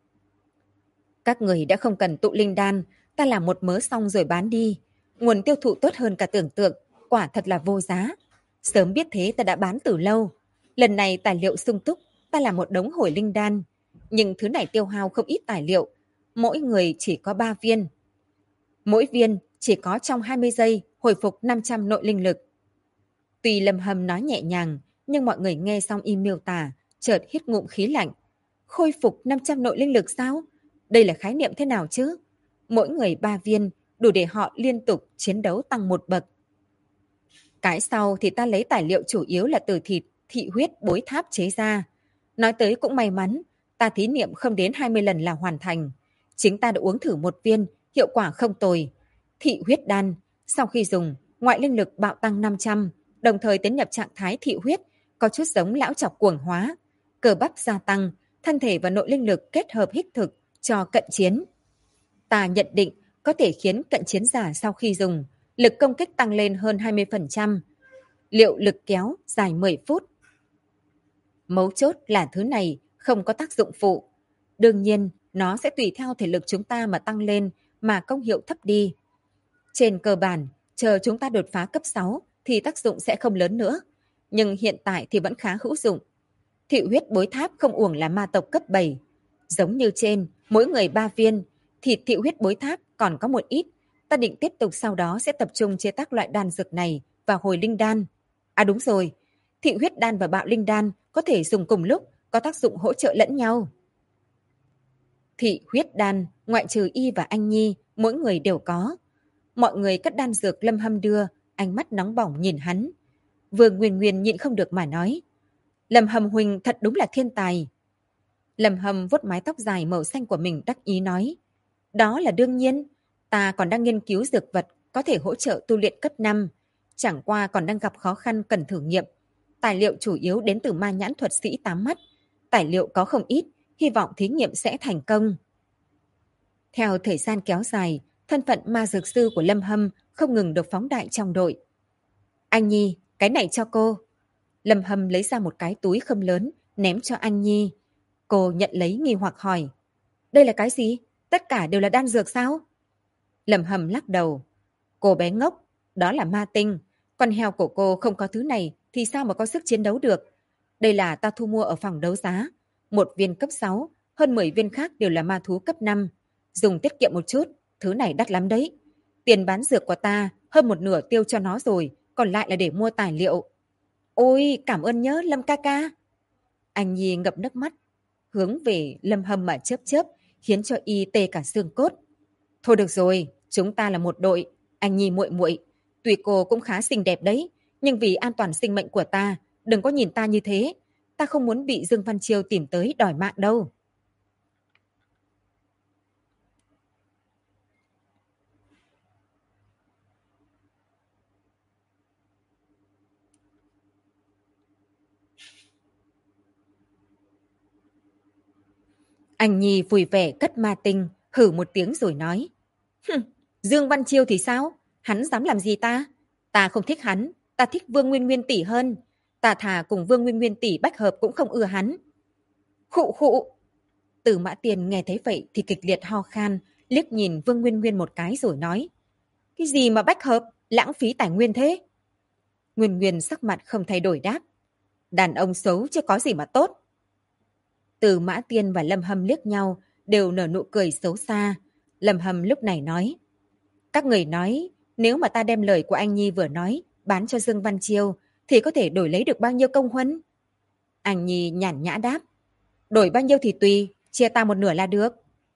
Các người đã không cần tụ linh đan, ta làm một mớ xong rồi bán đi. Nguồn tiêu thụ tốt hơn cả tưởng tượng, quả thật là vô giá. Sớm biết thế ta đã bán từ lâu. Lần này tài liệu sung túc, ta làm một đống hồi linh đan. Nhưng thứ này tiêu hao không ít tài liệu. Mỗi người chỉ có 3 viên. Mỗi viên chỉ có trong 20 giây hồi phục 500 nội linh lực. Tuy Lâm Hâm nói nhẹ nhàng, nhưng mọi người nghe xong y miêu tả, chợt hít ngụm khí lạnh. Khôi phục 500 nội linh lực sao? Đây là khái niệm thế nào chứ? Mỗi người 3 viên, đủ để họ liên tục chiến đấu tăng 1 bậc. Cái sau thì ta lấy tài liệu chủ yếu là từ thịt, thị huyết bối tháp chế ra. Nói tới cũng may mắn, ta thí nghiệm không đến 20 lần là hoàn thành. Chính ta đã uống thử 1 viên, hiệu quả không tồi. Thị huyết đan, sau khi dùng, ngoại linh lực bạo tăng 500, đồng thời tiến nhập trạng thái thị huyết, có chút giống lão chọc cuồng hóa. Cơ bắp gia tăng, thân thể và nội linh lực kết hợp hích thực cho cận chiến. Ta nhận định có thể khiến cận chiến giả sau khi dùng, lực công kích tăng lên hơn 20%. Liệu lực kéo dài 10 phút. Mấu chốt là thứ này không có tác dụng phụ. Đương nhiên, nó sẽ tùy theo thể lực chúng ta mà tăng lên, mà công hiệu thấp đi. Trên cơ bản, chờ chúng ta đột phá cấp 6 thì tác dụng sẽ không lớn nữa. Nhưng hiện tại thì vẫn khá hữu dụng. Thị huyết bối tháp không uổng là ma tộc cấp 7. Giống như trên, mỗi người 3 viên, thịt thị huyết bối tháp còn có một ít. Ta định tiếp tục sau đó sẽ tập trung chế tác loại đan dược này và hồi linh đan. À đúng rồi, thị huyết đan và bạo linh đan có thể dùng cùng lúc, có tác dụng hỗ trợ lẫn nhau. Thị huyết đan, ngoại trừ y và anh Nhi, mỗi người đều có. Mọi người cất đan dược Lâm Hâm đưa, ánh mắt nóng bỏng nhìn hắn. Vương Nguyên Nguyên nhịn không được mà nói. Lâm Hâm huynh thật đúng là thiên tài. Lâm Hâm vuốt mái tóc dài màu xanh của mình đắc ý nói. Đó là đương nhiên, ta còn đang nghiên cứu dược vật có thể hỗ trợ tu luyện cấp 5. Chẳng qua còn đang gặp khó khăn cần thử nghiệm. Tài liệu chủ yếu đến từ ma nhãn thuật sĩ 8 mắt. Tài liệu có không ít, hy vọng thí nghiệm sẽ thành công. Theo thời gian kéo dài, thân phận ma dược sư của Lâm Hâm không ngừng được phóng đại trong đội. Anh Nhi, cái này cho cô. Lâm Hâm lấy ra một cái túi không lớn, ném cho anh Nhi. Cô nhận lấy nghi hoặc hỏi. Đây là cái gì? Tất cả đều là đan dược sao? Lâm Hâm lắc đầu. Cô bé ngốc, đó là ma tinh. Con heo của cô không có thứ này thì sao mà có sức chiến đấu được? Đây là ta thu mua ở phòng đấu giá. 1 viên cấp 6, hơn 10 viên khác đều là ma thú cấp 5. Dùng tiết kiệm một chút, thứ này đắt lắm đấy. Tiền bán dược của ta hơn 1/2 tiêu cho nó rồi, còn lại là để mua tài liệu. Ôi, cảm ơn nhớ Lâm ca ca. Anh Nhi ngập nước mắt, hướng về Lâm Hâm mà chớp chớp, khiến cho y tê cả xương cốt. Thôi được rồi, chúng ta là một đội. Anh Nhi muội muội, tuy cô cũng khá xinh đẹp đấy, Nhưng vì an toàn sinh mệnh của ta, đừng có nhìn ta như thế. Ta không muốn bị Dương Văn Chiêu tìm tới đòi mạng đâu. Anh Nhi vui vẻ cất ma tinh, hử một tiếng rồi nói. Dương Văn Chiêu thì sao? Hắn dám làm gì ta? Ta không thích hắn, ta thích Vương Nguyên Nguyên tỷ hơn. Ta thà cùng Vương Nguyên Nguyên tỷ bách hợp cũng không ưa hắn. Khụ khụ. Từ Mã Tiên nghe thấy vậy thì kịch liệt ho khan, liếc nhìn Vương Nguyên Nguyên một cái rồi nói. Cái gì mà bách hợp, lãng phí tài nguyên thế? Nguyên Nguyên sắc mặt không thay đổi đáp. Đàn ông xấu chứ có gì mà tốt. Từ Mã Tiên và Lâm Hâm liếc nhau, đều nở nụ cười xấu xa. Lâm Hâm lúc này nói. Các người nói, nếu mà ta đem lời của anh Nhi vừa nói, bán cho Dương Văn Chiêu, thì có thể đổi lấy được bao nhiêu công huân? Anh Nhi nhàn nhã đáp. Đổi bao nhiêu thì tùy, chia ta một nửa là được.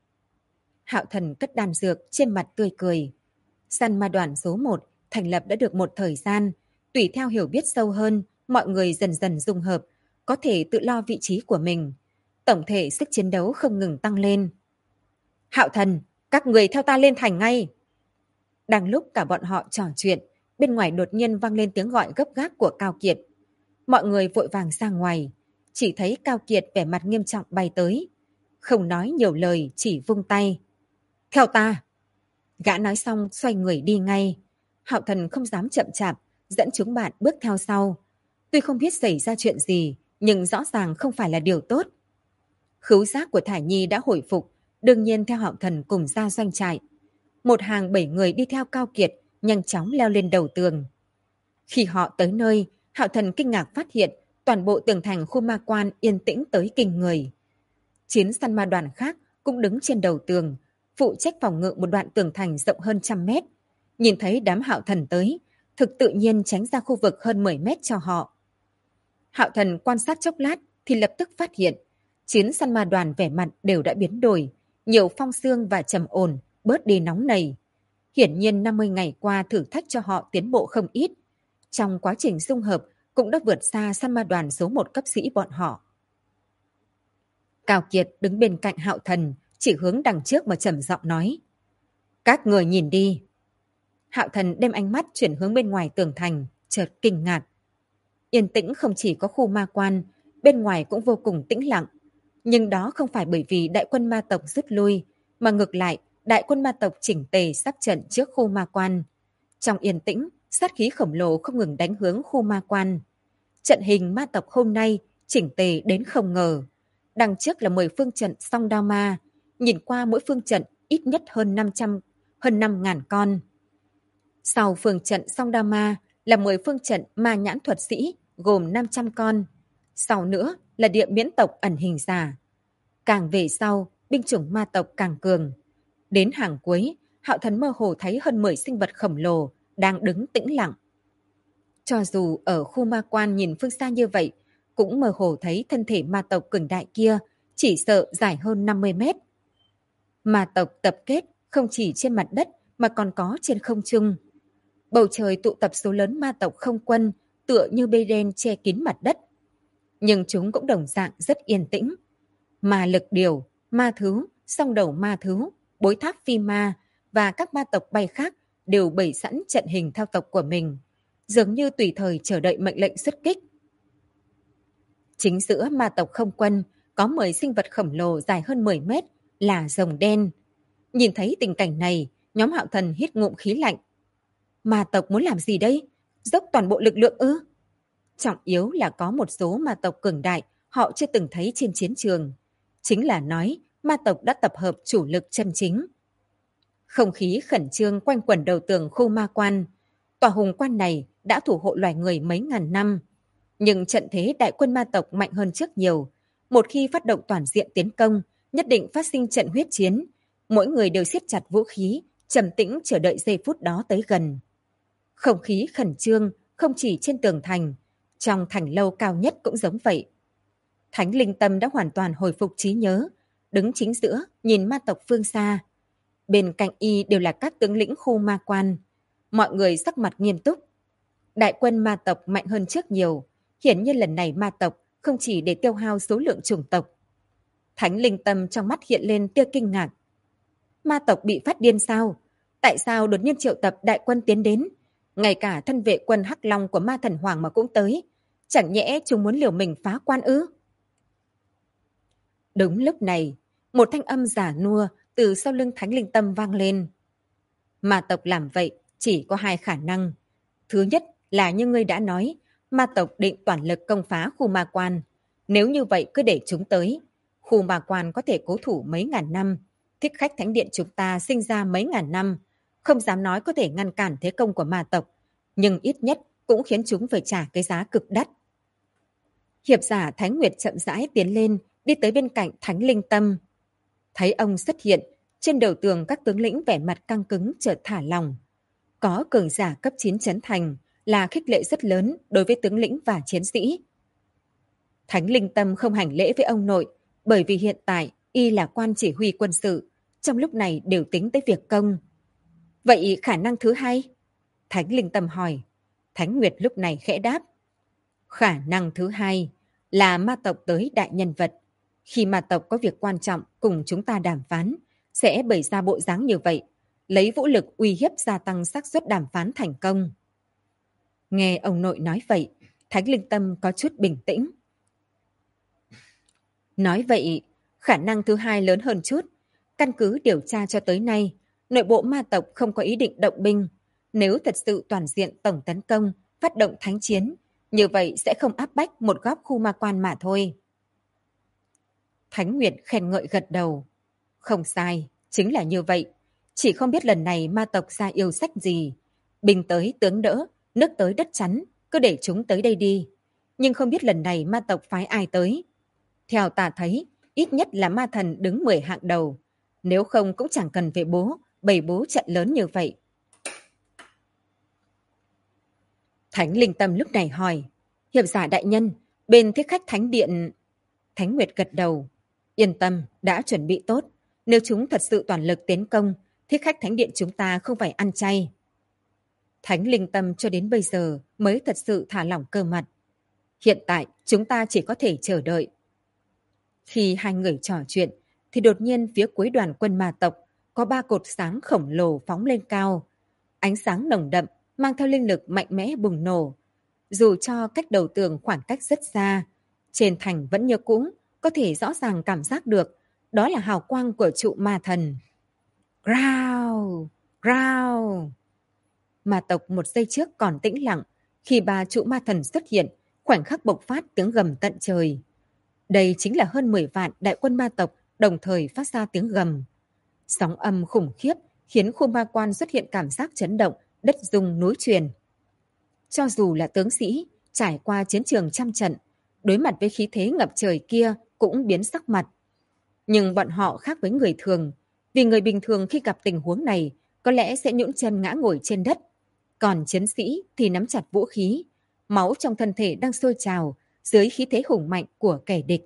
Hạo Thần cất đan dược, trên mặt tươi cười. Săn ma đoàn số 1 thành lập đã được một thời gian, tùy theo hiểu biết sâu hơn, mọi người dần dần dung hợp, có thể tự lo vị trí của mình. Tổng thể sức chiến đấu không ngừng tăng lên. Hạo Thần, các người theo ta lên thành ngay. Đang lúc cả bọn họ trò chuyện, bên ngoài đột nhiên vang lên tiếng gọi gấp gáp của Cao Kiệt. Mọi người vội vàng ra ngoài, chỉ thấy Cao Kiệt vẻ mặt nghiêm trọng bay tới. Không nói nhiều lời, chỉ vung tay. Theo ta! Gã nói xong xoay người đi ngay. Hạo Thần không dám chậm chạp, dẫn chúng bạn bước theo sau. Tuy không biết xảy ra chuyện gì, nhưng rõ ràng không phải là điều tốt. Khứu giác của Thải Nhi đã hồi phục, đương nhiên theo Hạo Thần cùng ra doanh trại. Một hàng 7 người đi theo Cao Kiệt, nhanh chóng leo lên đầu tường. Khi họ tới nơi, Hạo Thần kinh ngạc phát hiện toàn bộ tường thành khu ma quan yên tĩnh tới kinh người. Chiến săn ma đoàn khác cũng đứng trên đầu tường, phụ trách phòng ngự một đoạn tường thành rộng hơn 100 mét. Nhìn thấy đám Hạo Thần tới, thực tự nhiên tránh ra khu vực hơn 10 mét cho họ. Hạo Thần quan sát chốc lát thì lập tức phát hiện chiến săn ma đoàn vẻ mặt đều đã biến đổi, nhiều phong sương và trầm ổn, bớt đi nóng nảy. Hiển nhiên 50 ngày qua thử thách cho họ tiến bộ không ít. Trong quá trình dung hợp cũng đã vượt xa săn ma đoàn số 1 cấp sĩ bọn họ. Cao Kiệt đứng bên cạnh Hạo Thần, chỉ hướng đằng trước mà trầm giọng nói. Các người nhìn đi. Hạo Thần đem ánh mắt chuyển hướng bên ngoài tường thành, chợt kinh ngạc. Yên tĩnh không chỉ có khu ma quan, bên ngoài cũng vô cùng tĩnh lặng. Nhưng đó không phải bởi vì đại quân ma tộc rút lui, mà ngược lại, đại quân ma tộc chỉnh tề sắp trận trước khu ma quan. Trong yên tĩnh, sát khí khổng lồ không ngừng đánh hướng khu ma quan. Trận hình ma tộc hôm nay chỉnh tề đến không ngờ. Đằng trước là 10 phương trận song đao ma, nhìn qua mỗi phương trận ít nhất hơn 5.000 con. Sau phương trận song đao ma là 10 phương trận ma nhãn thuật sĩ gồm 500 con. Sau nữa là địa miễn tộc ẩn hình giả. Càng về sau, binh chủng ma tộc càng cường. Đến hàng cuối, Hạo Thần mơ hồ thấy hơn 10 sinh vật khổng lồ đang đứng tĩnh lặng. Cho dù ở khu ma quan nhìn phương xa như vậy, cũng mơ hồ thấy thân thể ma tộc cường đại kia chỉ sợ dài hơn 50 mét. Ma tộc tập kết không chỉ trên mặt đất mà còn có trên không trung. Bầu trời tụ tập số lớn ma tộc không quân tựa như bê đen che kín mặt đất. Nhưng chúng cũng đồng dạng rất yên tĩnh. Ma lực điều, ma thú, song đầu ma thú, bối tháp phi ma và các ma tộc bay khác đều bày sẵn trận hình theo tộc của mình, dường như tùy thời chờ đợi mệnh lệnh xuất kích. Chính giữa ma tộc không quân có 10 sinh vật khổng lồ dài hơn 10 mét là rồng đen. Nhìn thấy tình cảnh này, nhóm Hạo Thần hít ngụm khí lạnh. Ma tộc muốn làm gì đây? Dốc toàn bộ lực lượng ư? Trọng yếu là có một số ma tộc cường đại họ chưa từng thấy trên chiến trường. Chính là nói ma tộc đã tập hợp chủ lực chân chính. Không khí khẩn trương quanh quẩn đầu tường khu ma quan. Tòa hùng quan này đã thủ hộ loài người mấy ngàn năm. Nhưng trận thế đại quân ma tộc mạnh hơn trước nhiều. Một khi phát động toàn diện tiến công, nhất định phát sinh trận huyết chiến. Mỗi người đều siết chặt vũ khí, trầm tĩnh chờ đợi giây phút đó tới gần. Không khí khẩn trương không chỉ trên tường thành, trong thành lâu cao nhất cũng giống vậy. Thánh Linh Tâm đã hoàn toàn hồi phục trí nhớ, đứng chính giữa nhìn ma tộc phương xa. Bên cạnh y đều là các tướng lĩnh khu ma quan. Mọi người sắc mặt nghiêm túc. Đại quân ma tộc mạnh hơn trước nhiều, hiển nhiên lần này ma tộc không chỉ để tiêu hao số lượng chủng tộc. Thánh Linh Tâm trong mắt hiện lên tia kinh ngạc. Ma tộc bị phát điên sao? Tại sao đột nhiên triệu tập đại quân tiến đến? Ngay cả thân vệ quân Hắc Long của ma thần Hoàng mà cũng tới. Chẳng nhẽ chúng muốn liều mình phá quan ư? Đúng lúc này, một thanh âm giả nua từ sau lưng Thánh Linh Tâm vang lên. Ma tộc làm vậy chỉ có hai khả năng. Thứ nhất là như ngươi đã nói, ma tộc định toàn lực công phá khu ma quan. Nếu như vậy cứ để chúng tới. Khu ma quan có thể cố thủ mấy ngàn năm. Thích khách thánh điện chúng ta sinh ra mấy ngàn năm. Không dám nói có thể ngăn cản thế công của ma tộc. Nhưng ít nhất cũng khiến chúng phải trả cái giá cực đắt. Hiệp giả Thánh Nguyệt chậm rãi tiến lên, đi tới bên cạnh Thánh Linh Tâm. Thấy ông xuất hiện, trên đầu tường các tướng lĩnh vẻ mặt căng cứng chợt thả lòng. Có cường giả cấp 9 trấn thành là khích lệ rất lớn đối với tướng lĩnh và chiến sĩ. Thánh Linh Tâm không hành lễ với ông nội, bởi vì hiện tại y là quan chỉ huy quân sự, trong lúc này đều tính tới việc công. Vậy khả năng thứ hai? Thánh Linh Tâm hỏi. Thánh Nguyệt lúc này khẽ đáp. Khả năng thứ hai là ma tộc tới đại nhân vật. Khi ma tộc có việc quan trọng cùng chúng ta đàm phán, sẽ bày ra bộ dáng như vậy, lấy vũ lực uy hiếp gia tăng xác suất đàm phán thành công. Nghe ông nội nói vậy, Thánh Linh Tâm có chút bình tĩnh. Nói vậy, khả năng thứ hai lớn hơn chút. Căn cứ điều tra cho tới nay, nội bộ ma tộc không có ý định động binh. Nếu thật sự toàn diện tổng tấn công, phát động thánh chiến, như vậy sẽ không áp bách một góc khu ma quan mà thôi. Thánh Nguyệt khen ngợi gật đầu. Không sai, chính là như vậy. Chỉ không biết lần này ma tộc ra yêu sách gì. Binh tới tướng đỡ, nước tới đất chắn, cứ để chúng tới đây đi. Nhưng không biết lần này ma tộc phái ai tới. Theo ta thấy, ít nhất là ma thần đứng 10 hạng đầu. Nếu không cũng chẳng cần về bày bố trận lớn như vậy. Thánh Linh Tâm lúc này hỏi, hiệp giả đại nhân, bên thích khách thánh điện... Thánh Nguyệt gật đầu. Yên tâm, đã chuẩn bị tốt. Nếu chúng thật sự toàn lực tiến công, thích khách thánh điện chúng ta không phải ăn chay. Thánh Linh Tâm cho đến bây giờ mới thật sự thả lỏng cơ mặt. Hiện tại chúng ta chỉ có thể chờ đợi. Khi hai người trò chuyện, thì đột nhiên phía cuối đoàn quân ma tộc có 3 cột sáng khổng lồ phóng lên cao. Ánh sáng nồng đậm mang theo linh lực mạnh mẽ bùng nổ. Dù cho cách đầu tường khoảng cách rất xa, trên thành vẫn như cũ có thể rõ ràng cảm giác được đó là hào quang của trụ ma thần. Growl! Growl! Ma tộc một giây trước còn tĩnh lặng, khi 3 trụ ma thần xuất hiện, khoảnh khắc bộc phát tiếng gầm tận trời. Đây chính là hơn 10 vạn đại quân ma tộc đồng thời phát ra tiếng gầm. Sóng âm khủng khiếp khiến khu ma quan xuất hiện cảm giác chấn động, đất rung núi chuyển. Cho dù là tướng sĩ, trải qua chiến trường trăm trận, đối mặt với khí thế ngập trời kia cũng biến sắc mặt. Nhưng bọn họ khác với người thường, vì người bình thường khi gặp tình huống này có lẽ sẽ nhũn chân ngã ngồi trên đất. Còn chiến sĩ thì nắm chặt vũ khí, máu trong thân thể đang sôi trào dưới khí thế hùng mạnh của kẻ địch.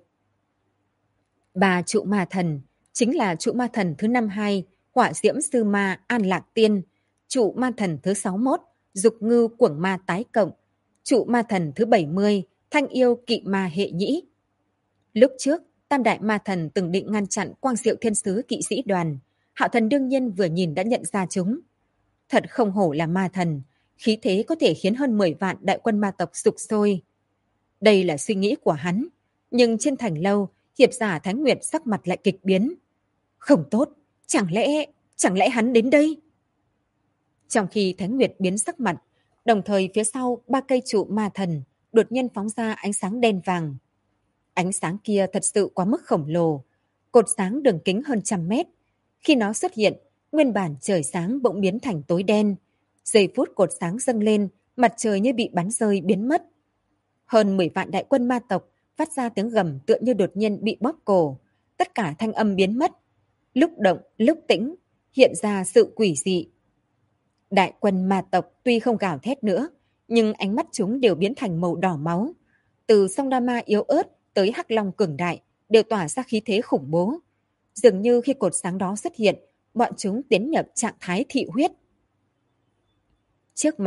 3 trụ ma thần chính là trụ ma thần thứ 52, Hỏa Diễm Sư Ma An Lạc Tiên, trụ ma thần thứ 61, Dục Ngư Quẩng Ma Tái Cộng, trụ ma thần thứ 70, Thanh Yêu Kỵ Ma Hệ Nhĩ. Lúc trước, Tam Đại Ma Thần từng định ngăn chặn Quang Diệu Thiên Sứ kỵ sĩ đoàn, Hạo Thần đương nhiên vừa nhìn đã nhận ra chúng. Thật không hổ là ma thần, khí thế có thể khiến hơn 10 vạn đại quân ma tộc sục sôi. Đây là suy nghĩ của hắn, nhưng trên thành lâu, hiệp giả Thánh Nguyệt sắc mặt lại kịch biến. Không tốt, chẳng lẽ hắn đến đây? Trong khi Thánh Nguyệt biến sắc mặt, đồng thời phía sau 3 cây trụ ma thần đột nhiên phóng ra ánh sáng đen vàng. Ánh sáng kia thật sự quá mức khổng lồ, cột sáng đường kính hơn 100 mét. Khi nó xuất hiện, nguyên bản trời sáng bỗng biến thành tối đen. Giây phút cột sáng dâng lên, mặt trời như bị bắn rơi biến mất. Hơn 10 vạn đại quân ma tộc phát ra tiếng gầm tựa như đột nhiên bị bóp cổ. Tất cả thanh âm biến mất. Lúc động, lúc tĩnh, hiện ra sự quỷ dị. Đại quân ma tộc tuy không gào thét nữa, nhưng ánh mắt chúng đều biến thành màu đỏ máu. Từ song đa ma yếu ớt tới hắc long cường đại đều tỏa ra khí thế khủng bố. Dường như khi cột sáng đó xuất hiện, bọn chúng tiến nhập trạng thái thị huyết. Trước mặt,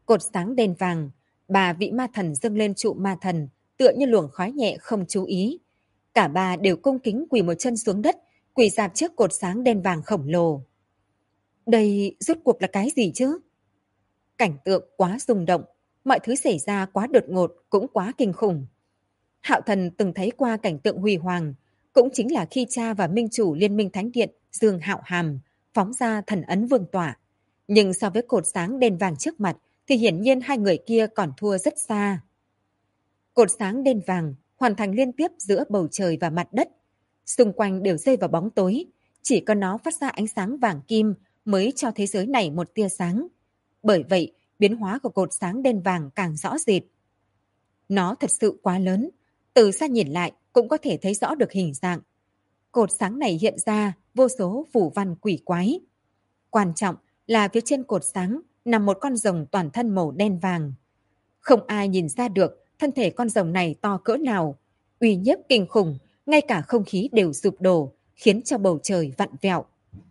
Cột sáng đen vàng, ba vị ma thần dâng lên trụ ma thần, tựa như luồng khói nhẹ không chú ý. Cả ba đều cung kính quỳ một chân xuống đất, quỳ rạp trước cột sáng đen vàng khổng lồ. Đây rốt cuộc là cái gì chứ? Cảnh tượng quá rung động, mọi thứ xảy ra quá đột ngột cũng quá kinh khủng. Hạo Thần từng thấy qua cảnh tượng huy hoàng, cũng chính là khi cha và minh chủ Liên minh Thánh Điện Dương Hạo Hàm phóng ra thần ấn vương tỏa. Nhưng so với cột sáng đen vàng trước mặt thì hiển nhiên hai người kia còn thua rất xa. Cột sáng đen vàng hoàn thành liên tiếp giữa bầu trời và mặt đất. Xung quanh đều rơi vào bóng tối, chỉ có nó phát ra ánh sáng vàng kim mới cho thế giới này một tia sáng. Bởi vậy, biến hóa của cột sáng đen vàng càng rõ rệt. Nó thật sự quá lớn, từ xa nhìn lại cũng có thể thấy rõ được hình dạng. Cột sáng này hiện ra vô số phù văn quỷ quái. Quan trọng là phía trên cột sáng nằm một con rồng toàn thân màu đen vàng. Không ai nhìn ra được thân thể con rồng này to cỡ nào, uy nhiếp kinh khủng, ngay cả không khí đều sụp đổ, khiến cho bầu trời vặn vẹo.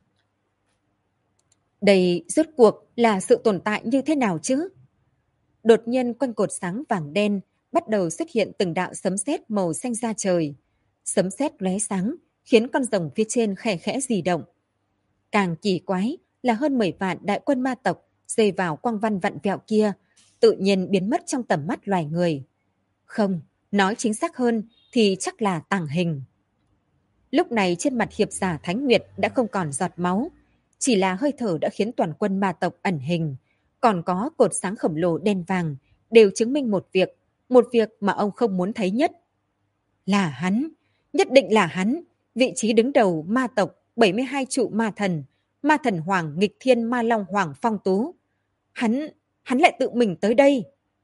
Đây rốt cuộc là sự tồn tại như thế nào chứ? Đột nhiên quanh cột sáng vàng đen bắt đầu xuất hiện từng đạo sấm sét màu xanh da trời. Sấm sét lóe sáng, khiến con rồng phía trên khẽ khẽ di động. Càng kỳ quái là hơn 10 vạn đại quân ma tộc rơi vào quang văn vặn vẹo kia, tự nhiên biến mất trong tầm mắt loài người. Không, nói chính xác hơn thì chắc là tàng hình. Lúc này trên mặt hiệp giả Thánh Nguyệt đã không còn giọt máu, chỉ là hơi thở đã khiến toàn quân ma tộc ẩn hình. Còn có cột sáng khổng lồ đen vàng đều chứng minh một việc mà ông không muốn thấy nhất. Là hắn, nhất định là hắn, vị trí đứng đầu ma tộc 72 trụ ma thần hoàng nghịch thiên ma long hoàng phong tú. Hắn lại tự mình tới đây.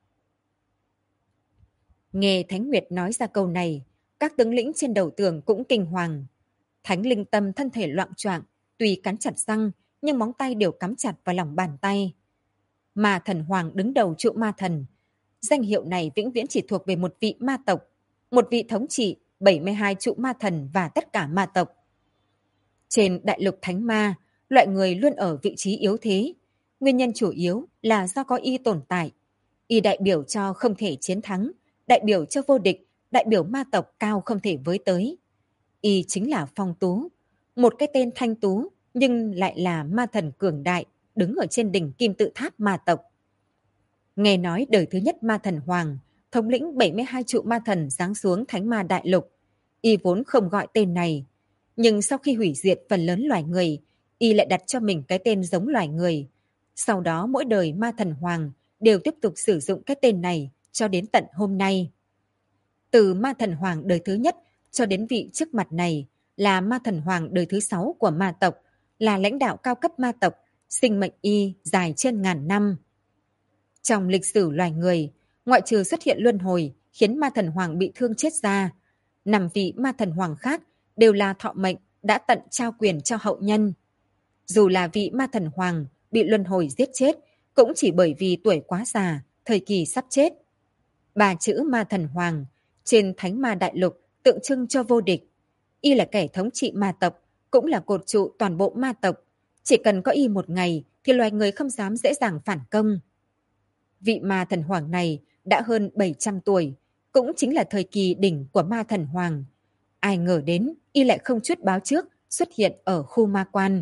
Nghe Thánh Nguyệt nói ra câu này, các tướng lĩnh trên đầu tường cũng kinh hoàng. Thánh Linh Tâm thân thể loạng choạng, tuy cắn chặt răng nhưng móng tay đều cắm chặt vào lòng bàn tay. Ma thần hoàng đứng đầu trụ ma thần. Danh hiệu này vĩnh viễn chỉ thuộc về một vị ma tộc, một vị thống trị 72 trụ ma thần và tất cả ma tộc. Trên đại lục thánh ma, loại người luôn ở vị trí yếu thế. Nguyên nhân chủ yếu là do có y tồn tại. Y đại biểu cho không thể chiến thắng, đại biểu cho vô địch, đại biểu ma tộc cao không thể với tới. Y chính là Phong Tú, một cái tên thanh tú nhưng lại là ma thần cường đại, đứng ở trên đỉnh kim tự tháp ma tộc. Nghe nói đời thứ nhất ma thần hoàng, thống lĩnh 72 trụ ma thần giáng xuống thánh ma đại lục. Y vốn không gọi tên này, nhưng sau khi hủy diệt phần lớn loài người, Y lại đặt cho mình cái tên giống loài người. Sau đó mỗi đời ma thần hoàng đều tiếp tục sử dụng cái tên này cho đến tận hôm nay. Từ ma thần hoàng đời thứ nhất cho đến vị trước mặt này là ma thần hoàng đời thứ 6 của ma tộc, là lãnh đạo cao cấp ma tộc, sinh mệnh Y dài trên ngàn năm. Trong lịch sử loài người, ngoại trừ xuất hiện luân hồi khiến ma thần hoàng bị thương chết ra, 5 vị ma thần hoàng khác đều là thọ mệnh đã tận trao quyền cho hậu nhân. Dù là vị ma thần hoàng bị luân hồi giết chết, cũng chỉ bởi vì tuổi quá già, thời kỳ sắp chết. 3 chữ ma thần hoàng trên thánh ma đại lục tượng trưng cho vô địch. Y là kẻ thống trị ma tộc, cũng là cột trụ toàn bộ ma tộc. Chỉ cần có Y một ngày thì loài người không dám dễ dàng phản công. Vị ma thần hoàng này đã hơn 700 tuổi, cũng chính là thời kỳ đỉnh của ma thần hoàng. Ai ngờ đến Y lại không chút báo trước xuất hiện ở khu ma quan.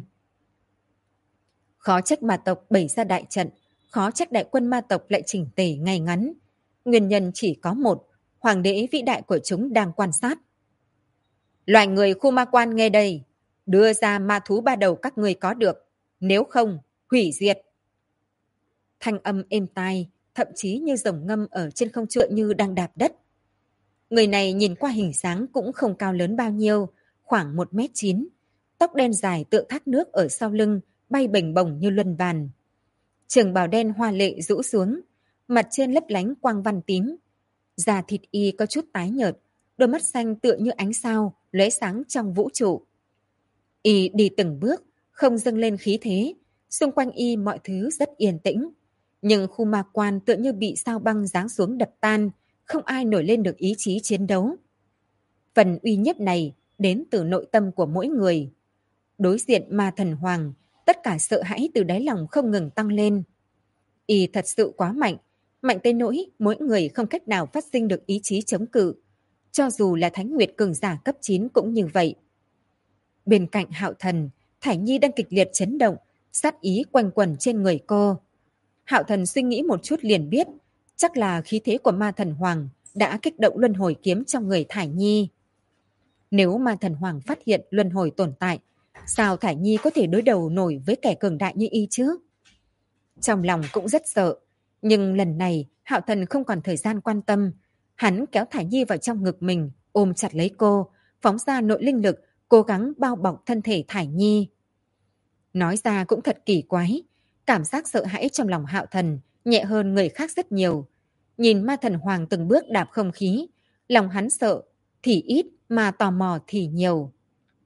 Khó trách ma tộc bày ra đại trận, khó trách đại quân ma tộc lại chỉnh tề ngay ngắn. Nguyên nhân chỉ có một, hoàng đế vĩ đại của chúng đang quan sát. Loài người khu ma quan nghe đây, đưa ra ma thú 3 đầu các ngươi có được, nếu không, hủy diệt. Thanh âm êm tai, thậm chí như rồng ngâm ở trên không trung như đang đạp đất. Người này nhìn qua hình dáng cũng không cao lớn bao nhiêu, khoảng 1m9, tóc đen dài tựa thác nước ở sau lưng, bay bềnh bồng như luân bàn. Trường bào đen hoa lệ rũ xuống, mặt trên lấp lánh quang văn tím. Da thịt Y có chút tái nhợt, đôi mắt xanh tựa như ánh sao, lóe sáng trong vũ trụ. Y đi từng bước, không dâng lên khí thế, xung quanh Y mọi thứ rất yên tĩnh. Nhưng khu ma quan tựa như bị sao băng giáng xuống đập tan, không ai nổi lên được ý chí chiến đấu. Phần uy nhiếp này đến từ nội tâm của mỗi người. Đối diện ma thần hoàng, tất cả sợ hãi từ đáy lòng không ngừng tăng lên. Y thật sự quá mạnh, mạnh tới nỗi mỗi người không cách nào phát sinh được ý chí chống cự. Cho dù là Thánh Nguyệt cường giả cấp 9 cũng như vậy. Bên cạnh Hạo Thần, Thải Nhi đang kịch liệt chấn động, sát ý quanh quẩn trên người cô. Hạo Thần suy nghĩ một chút liền biết, chắc là khí thế của ma thần hoàng đã kích động luân hồi kiếm trong người Thải Nhi. Nếu ma thần hoàng phát hiện luân hồi tồn tại, sao Thải Nhi có thể đối đầu nổi với kẻ cường đại như y chứ? Trong lòng cũng rất sợ, nhưng lần này Hạo Thần không còn thời gian quan tâm. Hắn kéo Thải Nhi vào trong ngực mình, ôm chặt lấy cô, phóng ra nội linh lực, cố gắng bao bọc thân thể Thải Nhi. Nói ra cũng thật kỳ quái, cảm giác sợ hãi trong lòng Hạo Thần nhẹ hơn người khác rất nhiều. Nhìn ma thần hoàng từng bước đạp không khí, lòng hắn sợ thì ít mà tò mò thì nhiều.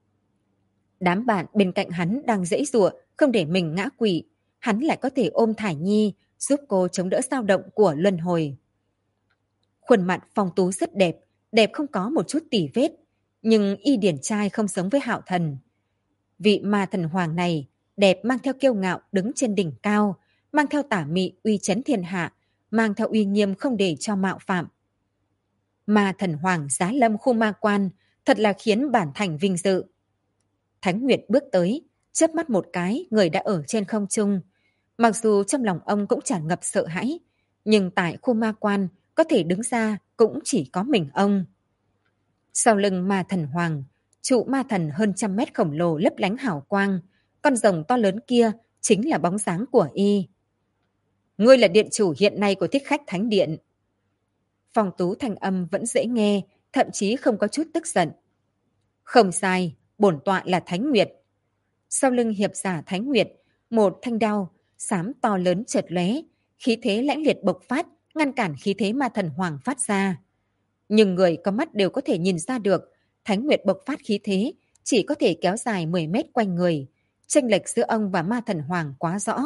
Đám bạn bên cạnh hắn đang giãy giụa không để mình ngã quỵ, hắn lại có thể ôm Thải Nhi, giúp cô chống đỡ dao động của luân hồi. Khuôn mặt Phong Tú rất đẹp, đẹp không có một chút tỉ vết, nhưng y điển trai không giống với Hạo Thần. Vị ma thần hoàng này, đẹp mang theo kiêu ngạo đứng trên đỉnh cao, mang theo tả mị uy chấn thiên hạ, mang theo uy nghiêm không để cho mạo phạm. Ma thần hoàng giá lâm khu ma quan, thật là khiến bản thành vinh dự. Thánh Nguyệt bước tới, chớp mắt một cái, người đã ở trên không trung. Mặc dù trong lòng ông cũng tràn ngập sợ hãi, nhưng tại khu ma quan có thể đứng ra cũng chỉ có mình ông. Sau lưng ma thần hoàng, trụ ma thần hơn 100 mét khổng lồ lấp lánh hào quang, con rồng to lớn kia chính là bóng dáng của y. Ngươi là điện chủ hiện nay của Thích Khách Thánh Điện. Phong Tú thanh âm vẫn dễ nghe, thậm chí không có chút tức giận. Không sai, bổn tọa là Thánh Nguyệt. Sau lưng hiệp giả Thánh Nguyệt, một thanh đao xám to lớn chợt lóe, khí thế lãnh liệt bộc phát, ngăn cản khí thế ma thần hoàng phát ra. Nhưng người có mắt đều có thể nhìn ra được, Thánh Nguyệt bộc phát khí thế chỉ có thể kéo dài 10 mét quanh người, chênh lệch giữa ông và ma thần hoàng quá rõ.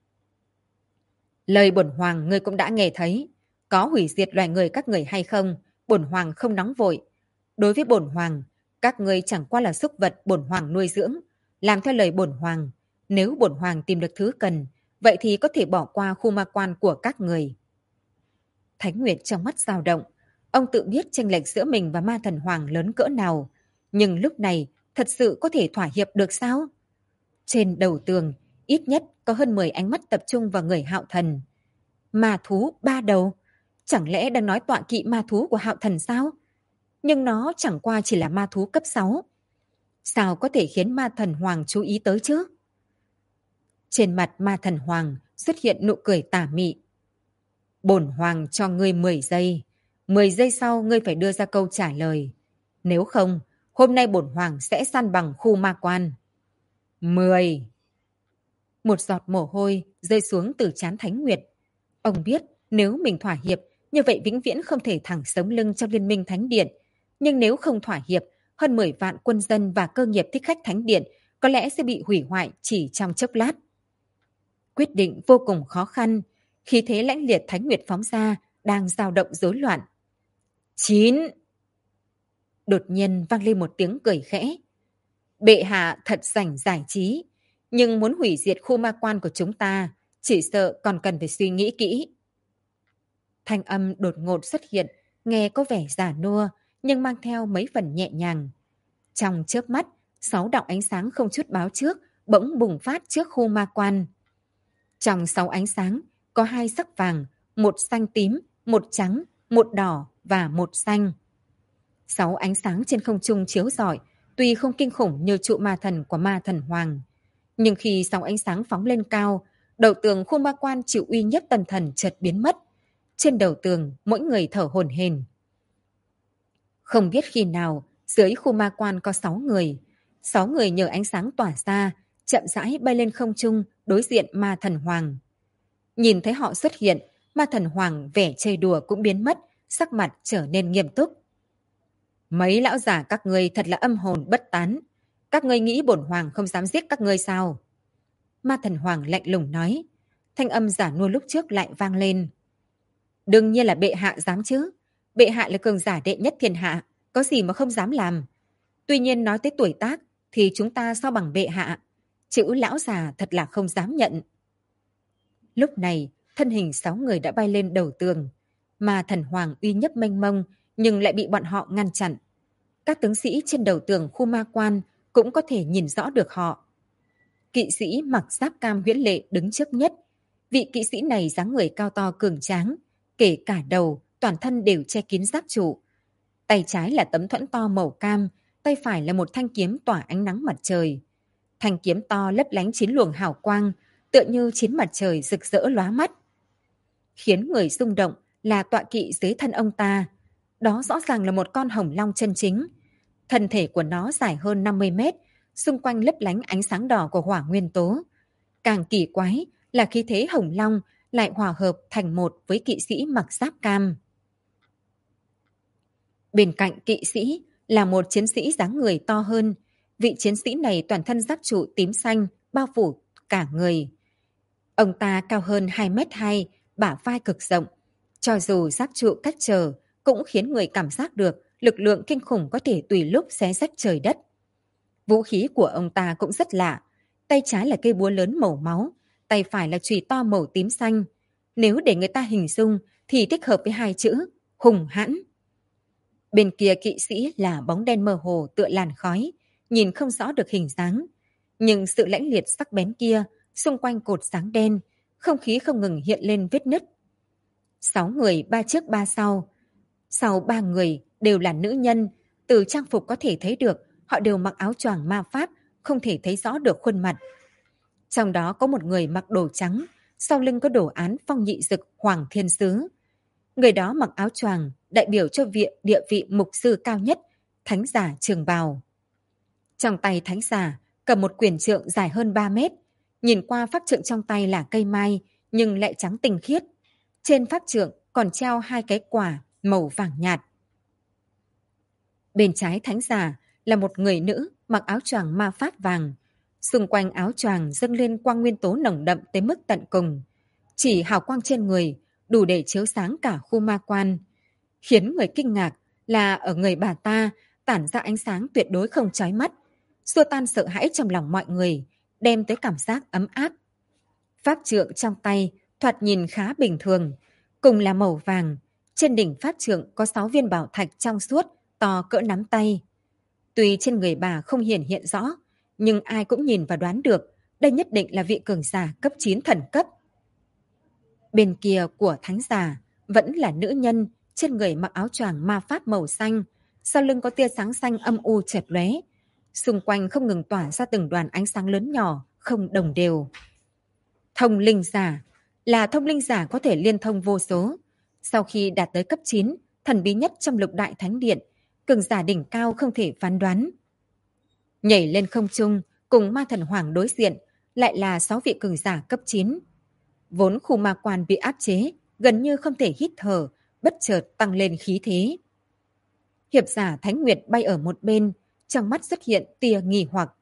Lời bổn hoàng ngươi cũng đã nghe thấy, có hủy diệt loài người các người hay không, bổn hoàng không nóng vội. Đối với bổn hoàng, các ngươi chẳng qua là súc vật bổn hoàng nuôi dưỡng, làm theo lời bổn hoàng. Nếu bổn hoàng tìm được thứ cần, vậy thì có thể bỏ qua khu ma quan của các người. Thánh Nguyệt trong mắt dao động, ông tự biết chênh lệch giữa mình và ma thần hoàng lớn cỡ nào, nhưng lúc này thật sự có thể thỏa hiệp được sao? Trên đầu tường, ít nhất có hơn 10 ánh mắt tập trung vào người Hạo Thần. Ma thú 3 đầu? Chẳng lẽ đang nói tọa kỵ ma thú của Hạo Thần sao? Nhưng nó chẳng qua chỉ là ma thú cấp 6. Sao có thể khiến ma thần hoàng chú ý tới chứ? Trên mặt ma thần hoàng xuất hiện nụ cười tà mị. Bổn hoàng cho ngươi 10 giây. 10 giây sau ngươi phải đưa ra câu trả lời. Nếu không, hôm nay bổn hoàng sẽ săn bằng khu ma quan. 10. Một giọt mồ hôi rơi xuống từ trán Thánh Nguyệt. Ông biết nếu mình thỏa hiệp, như vậy vĩnh viễn không thể thẳng sống lưng trong Liên minh Thánh Điện. Nhưng nếu không thỏa hiệp, hơn 10 vạn quân dân và cơ nghiệp Thích Khách Thánh Điện có lẽ sẽ bị hủy hoại chỉ trong chốc lát. Quyết định vô cùng khó khăn, khí thế lãnh liệt Thánh Nguyệt phóng ra đang dao động rối loạn. 9. Đột nhiên vang lên một tiếng cười khẽ. Bệ hạ thật rảnh giải trí, nhưng muốn hủy diệt khu ma quan của chúng ta, chỉ sợ còn cần phải suy nghĩ kỹ. Thanh âm đột ngột xuất hiện, nghe có vẻ già nua, nhưng mang theo mấy phần nhẹ nhàng. Trong chớp mắt, 6 đạo ánh sáng không chút báo trước, bỗng bùng phát trước khu ma quan. Trong 6 ánh sáng, có 2 sắc vàng, một xanh tím, một trắng, một đỏ và một xanh. 6 ánh sáng trên không trung chiếu rọi, tuy không kinh khủng như trụ ma thần của ma thần hoàng. Nhưng khi 6 ánh sáng phóng lên cao, đầu tường khu ma quan chịu uy nhất tần thần chợt biến mất. Trên đầu tường, mỗi người thở hổn hển. Không biết khi nào, dưới khu ma quan có 6 người. 6 người nhờ ánh sáng tỏa ra, chậm rãi bay lên không trung đối diện ma thần hoàng. Nhìn thấy họ xuất hiện, ma thần hoàng vẻ chơi đùa cũng biến mất, sắc mặt trở nên nghiêm túc. Mấy lão giả các ngươi thật là âm hồn bất tán. Các ngươi nghĩ bổn hoàng không dám giết các ngươi sao? Ma thần hoàng lạnh lùng nói. Thanh âm giả nua lúc trước lại vang lên. Đương nhiên là bệ hạ dám chứ. Bệ hạ là cường giả đệ nhất thiên hạ, có gì mà không dám làm. Tuy nhiên nói tới tuổi tác thì chúng ta so bằng bệ hạ. Chữ lão già thật là không dám nhận. Lúc này, thân hình 6 người đã bay lên đầu tường. Mà thần hoàng uy nhấp mênh mông nhưng lại bị bọn họ ngăn chặn. Các tướng sĩ trên đầu tường khu ma quan cũng có thể nhìn rõ được họ. Kỵ sĩ mặc giáp cam huyễn lệ đứng trước nhất. Vị kỵ sĩ này dáng người cao to cường tráng, kể cả đầu, toàn thân đều che kín giáp trụ. Tay trái là tấm thuẫn to màu cam, tay phải là một thanh kiếm tỏa ánh nắng mặt trời. Thanh kiếm to lấp lánh 9 luồng hào quang, tựa như 9 mặt trời rực rỡ lóa mắt. Khiến người rung động là tọa kỵ dưới thân ông ta. Đó rõ ràng là một con hồng long chân chính. Thân thể của nó dài hơn 50 mét, xung quanh lấp lánh ánh sáng đỏ của hỏa nguyên tố. Càng kỳ quái là khí thế hồng long lại hòa hợp thành một với kỵ sĩ mặc giáp cam. Bên cạnh kỵ sĩ là một chiến sĩ dáng người to hơn. Vị chiến sĩ này toàn thân giáp trụ tím xanh, bao phủ cả người. Ông ta cao hơn 2,2 m, bả vai cực rộng. Cho dù giáp trụ cách trở, cũng khiến người cảm giác được lực lượng kinh khủng có thể tùy lúc xé rách trời đất. Vũ khí của ông ta cũng rất lạ. Tay trái là cây búa lớn màu máu, tay phải là chùy to màu tím xanh. Nếu để người ta hình dung thì thích hợp với 2 chữ hùng hãn. Bên kia kỵ sĩ là bóng đen mơ hồ tựa làn khói, nhìn không rõ được hình dáng. Nhưng sự lãnh liệt sắc bén kia, xung quanh cột sáng đen, không khí không ngừng hiện lên vết nứt. 6 người 3 trước 3 sau. Sau 3 người đều là nữ nhân, từ trang phục có thể thấy được họ đều mặc áo choàng ma pháp, không thể thấy rõ được khuôn mặt. Trong đó có một người mặc đồ trắng, sau lưng có đồ án phong nhị dực Hoàng Thiên Sứ. Người đó mặc áo choàng đại biểu cho địa vị mục sư cao nhất, thánh giả Trường Bào. Trong tay thánh giả cầm một quyền trượng dài hơn 3 mét. Nhìn qua pháp trượng trong tay là cây mai, nhưng lại trắng tinh khiết. Trên pháp trượng còn treo 2 cái quả màu vàng nhạt. Bên trái thánh giả là một người nữ mặc áo choàng ma pháp vàng. Xung quanh áo choàng dâng lên quang nguyên tố nồng đậm tới mức tận cùng. Chỉ hào quang trên người đủ để chiếu sáng cả khu ma quan. Khiến người kinh ngạc là ở người bà ta tản ra ánh sáng tuyệt đối không chói mắt, xua tan sợ hãi trong lòng mọi người, đem tới cảm giác ấm áp. Pháp trượng trong tay thoạt nhìn khá bình thường, cùng là màu vàng. Trên đỉnh pháp trượng có 6 viên bảo thạch trong suốt, to cỡ nắm tay. Tuy trên người bà không hiển hiện rõ, nhưng ai cũng nhìn và đoán được đây nhất định là vị cường giả cấp 9 thần cấp. Bên kia của thánh giả vẫn là nữ nhân, trên người mặc áo choàng ma pháp màu xanh, sau lưng có tia sáng xanh âm u chợt lóe, xung quanh không ngừng tỏa ra từng đoàn ánh sáng lớn nhỏ, không đồng đều. Thông linh giả là thông linh giả có thể liên thông vô số. Sau khi đạt tới cấp 9, thần bí nhất trong Lục Đại Thánh Điện, cường giả đỉnh cao không thể phán đoán. Nhảy lên không trung, cùng ma thần hoàng đối diện, lại là 6 vị cường giả cấp 9. Vốn khu ma quan bị áp chế, gần như không thể hít thở, bất chợt tăng lên khí thế. Hiệp giả Thánh Nguyệt bay ở một bên, trong mắt xuất hiện tia nghi hoặc.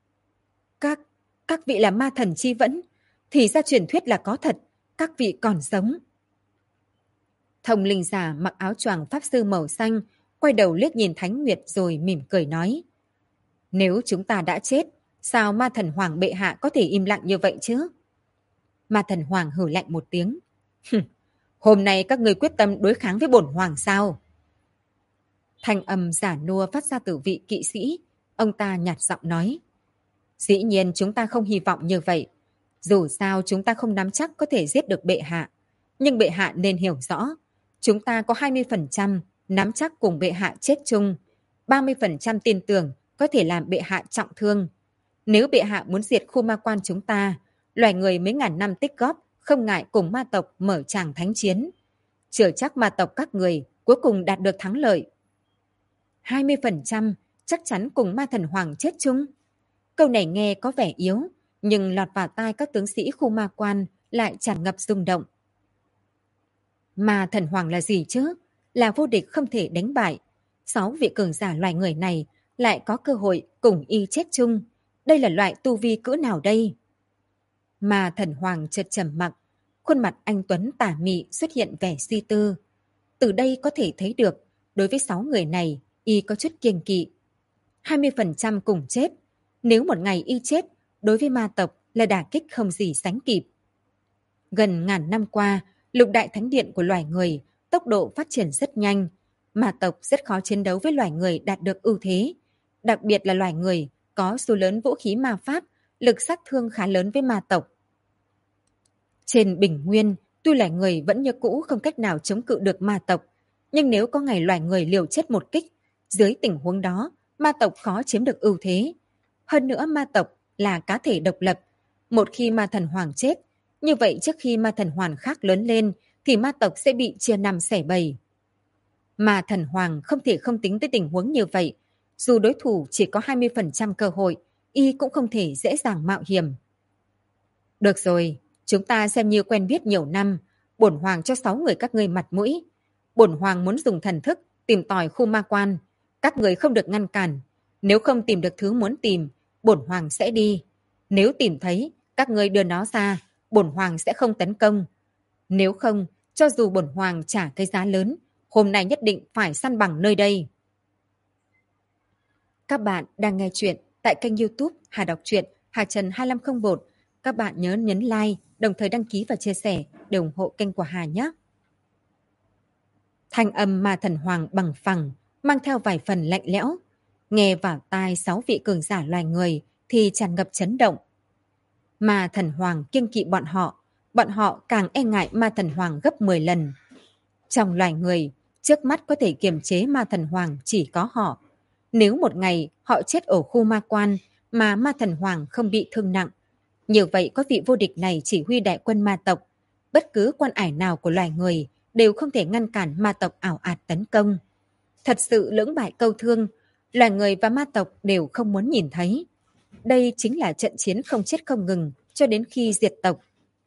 Các vị là ma thần chi vẫn, thì ra truyền thuyết là có thật, các vị còn sống. Thông linh giả mặc áo choàng pháp sư màu xanh, quay đầu liếc nhìn Thánh Nguyệt rồi mỉm cười nói. Nếu chúng ta đã chết, sao ma thần hoàng bệ hạ có thể im lặng như vậy chứ? Ma thần hoàng hừ lạnh một tiếng. Hôm nay các người quyết tâm đối kháng với bổn hoàng sao? Thanh âm giả nua phát ra từ vị kỵ sĩ. Ông ta nhạt giọng nói. Dĩ nhiên chúng ta không hy vọng như vậy. Dù sao chúng ta không nắm chắc có thể giết được bệ hạ. Nhưng bệ hạ nên hiểu rõ. Chúng ta có 20% nắm chắc cùng bệ hạ chết chung. 30% tin tưởng có thể làm bệ hạ trọng thương. Nếu bệ hạ muốn diệt khu ma quan chúng ta, loài người mấy ngàn năm tích góp không ngại cùng ma tộc mở tràng thánh chiến. Chưa chắc ma tộc các người cuối cùng đạt được thắng lợi. 20% chắc chắn cùng ma thần hoàng chết chung. Câu này nghe có vẻ yếu, nhưng lọt vào tai các tướng sĩ khu ma quan lại tràn ngập rung động. Ma thần hoàng là gì chứ? Là vô địch không thể đánh bại. 6 vị cường giả loài người này lại có cơ hội cùng y chết chung. Đây là loại tu vi cỡ nào đây? Ma thần hoàng chợt trầm mặc, khuôn mặt anh tuấn tà mị xuất hiện vẻ suy tư. Từ đây có thể thấy được, đối với 6 người này, y có chút kiêng kỵ. 20% cùng chết. Nếu một ngày y chết, đối với ma tộc là đả kích không gì sánh kịp. Gần ngàn năm qua, lục đại thánh điện của loài người tốc độ phát triển rất nhanh. Ma tộc rất khó chiến đấu với loài người đạt được ưu thế. Đặc biệt là loài người có số lớn vũ khí ma pháp, lực sát thương khá lớn với ma tộc. Trên bình nguyên, tuy loài người vẫn như cũ không cách nào chống cự được ma tộc, nhưng nếu có ngày loài người liều chết một kích, dưới tình huống đó, ma tộc khó chiếm được ưu thế. Hơn nữa ma tộc là cá thể độc lập. Một khi ma thần hoàng chết, như vậy trước khi ma thần hoàng khác lớn lên, thì ma tộc sẽ bị chia năm xẻ bảy. Ma thần hoàng không thể không tính tới tình huống như vậy. Dù đối thủ chỉ có 20% cơ hội, y cũng không thể dễ dàng mạo hiểm. Được rồi, chúng ta xem như quen biết nhiều năm. Bổn hoàng cho 6 người các ngươi mặt mũi. Bổn hoàng muốn dùng thần thức tìm tòi khu ma quan. Các người không được ngăn cản. Nếu không tìm được thứ muốn tìm, bổn hoàng sẽ đi. Nếu tìm thấy, các ngươi đưa nó ra, bổn hoàng sẽ không tấn công. Nếu không, cho dù bổn hoàng trả cái giá lớn, hôm nay nhất định phải săn bằng nơi đây. Các bạn đang nghe chuyện tại kênh YouTube Hà Đọc Truyện Hà Trần 2501. Các bạn nhớ nhấn like, đồng thời đăng ký và chia sẻ để ủng hộ kênh của Hà nhé. Thanh âm ma thần hoàng bằng phẳng, mang theo vài phần lạnh lẽo. Nghe vào tai 6 vị cường giả loài người thì tràn ngập chấn động. Ma thần hoàng kiêng kỵ bọn họ càng e ngại ma thần hoàng gấp 10 lần. Trong loài người, trước mắt có thể kiềm chế ma thần hoàng chỉ có họ. Nếu một ngày họ chết ở khu ma quan mà ma thần hoàng không bị thương nặng, như vậy có vị vô địch này chỉ huy đại quân ma tộc. Bất cứ quan ải nào của loài người đều không thể ngăn cản ma tộc ảo ạt tấn công. Thật sự lưỡng bại câu thương, loài người và ma tộc đều không muốn nhìn thấy. Đây chính là trận chiến không chết không ngừng cho đến khi diệt tộc.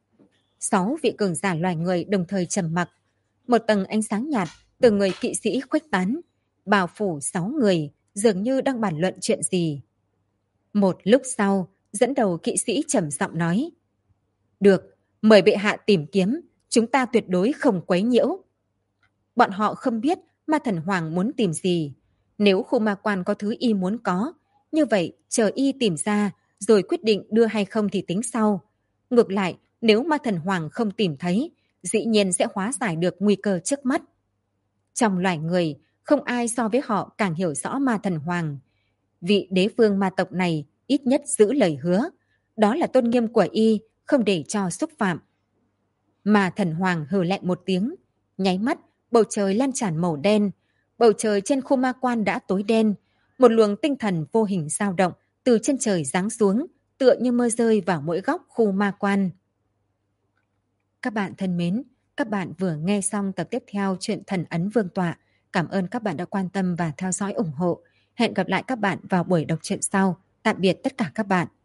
6 vị cường giả loài người đồng thời trầm mặc. Một tầng ánh sáng nhạt từ người kỵ sĩ khuếch tán, bao phủ 6 người dường như đang bàn luận chuyện gì. Một lúc sau, dẫn đầu kỵ sĩ trầm giọng nói: Được, mời bệ hạ tìm kiếm, chúng ta tuyệt đối không quấy nhiễu. Bọn họ không biết ma thần hoàng muốn tìm gì. Nếu khu ma quan có thứ y muốn có, như vậy chờ y tìm ra rồi quyết định đưa hay không thì tính sau. Ngược lại, nếu ma thần hoàng không tìm thấy, dĩ nhiên sẽ hóa giải được nguy cơ trước mắt. Trong loài người, không ai so với họ càng hiểu rõ ma thần hoàng. Vị đế vương ma tộc này ít nhất giữ lời hứa. Đó là tôn nghiêm của y, không để cho xúc phạm. Ma thần hoàng hừ lạnh một tiếng, nháy mắt, bầu trời lan tràn màu đen. Bầu trời trên khu ma quan đã tối đen. Một luồng tinh thần vô hình dao động từ trên trời giáng xuống, tựa như mưa rơi vào mỗi góc khu ma quan. Các bạn thân mến, các bạn vừa nghe xong tập tiếp theo truyện Thần Ấn Vương Tọa. Cảm ơn các bạn đã quan tâm và theo dõi ủng hộ. Hẹn gặp lại các bạn vào buổi đọc truyện sau. Tạm biệt tất cả các bạn.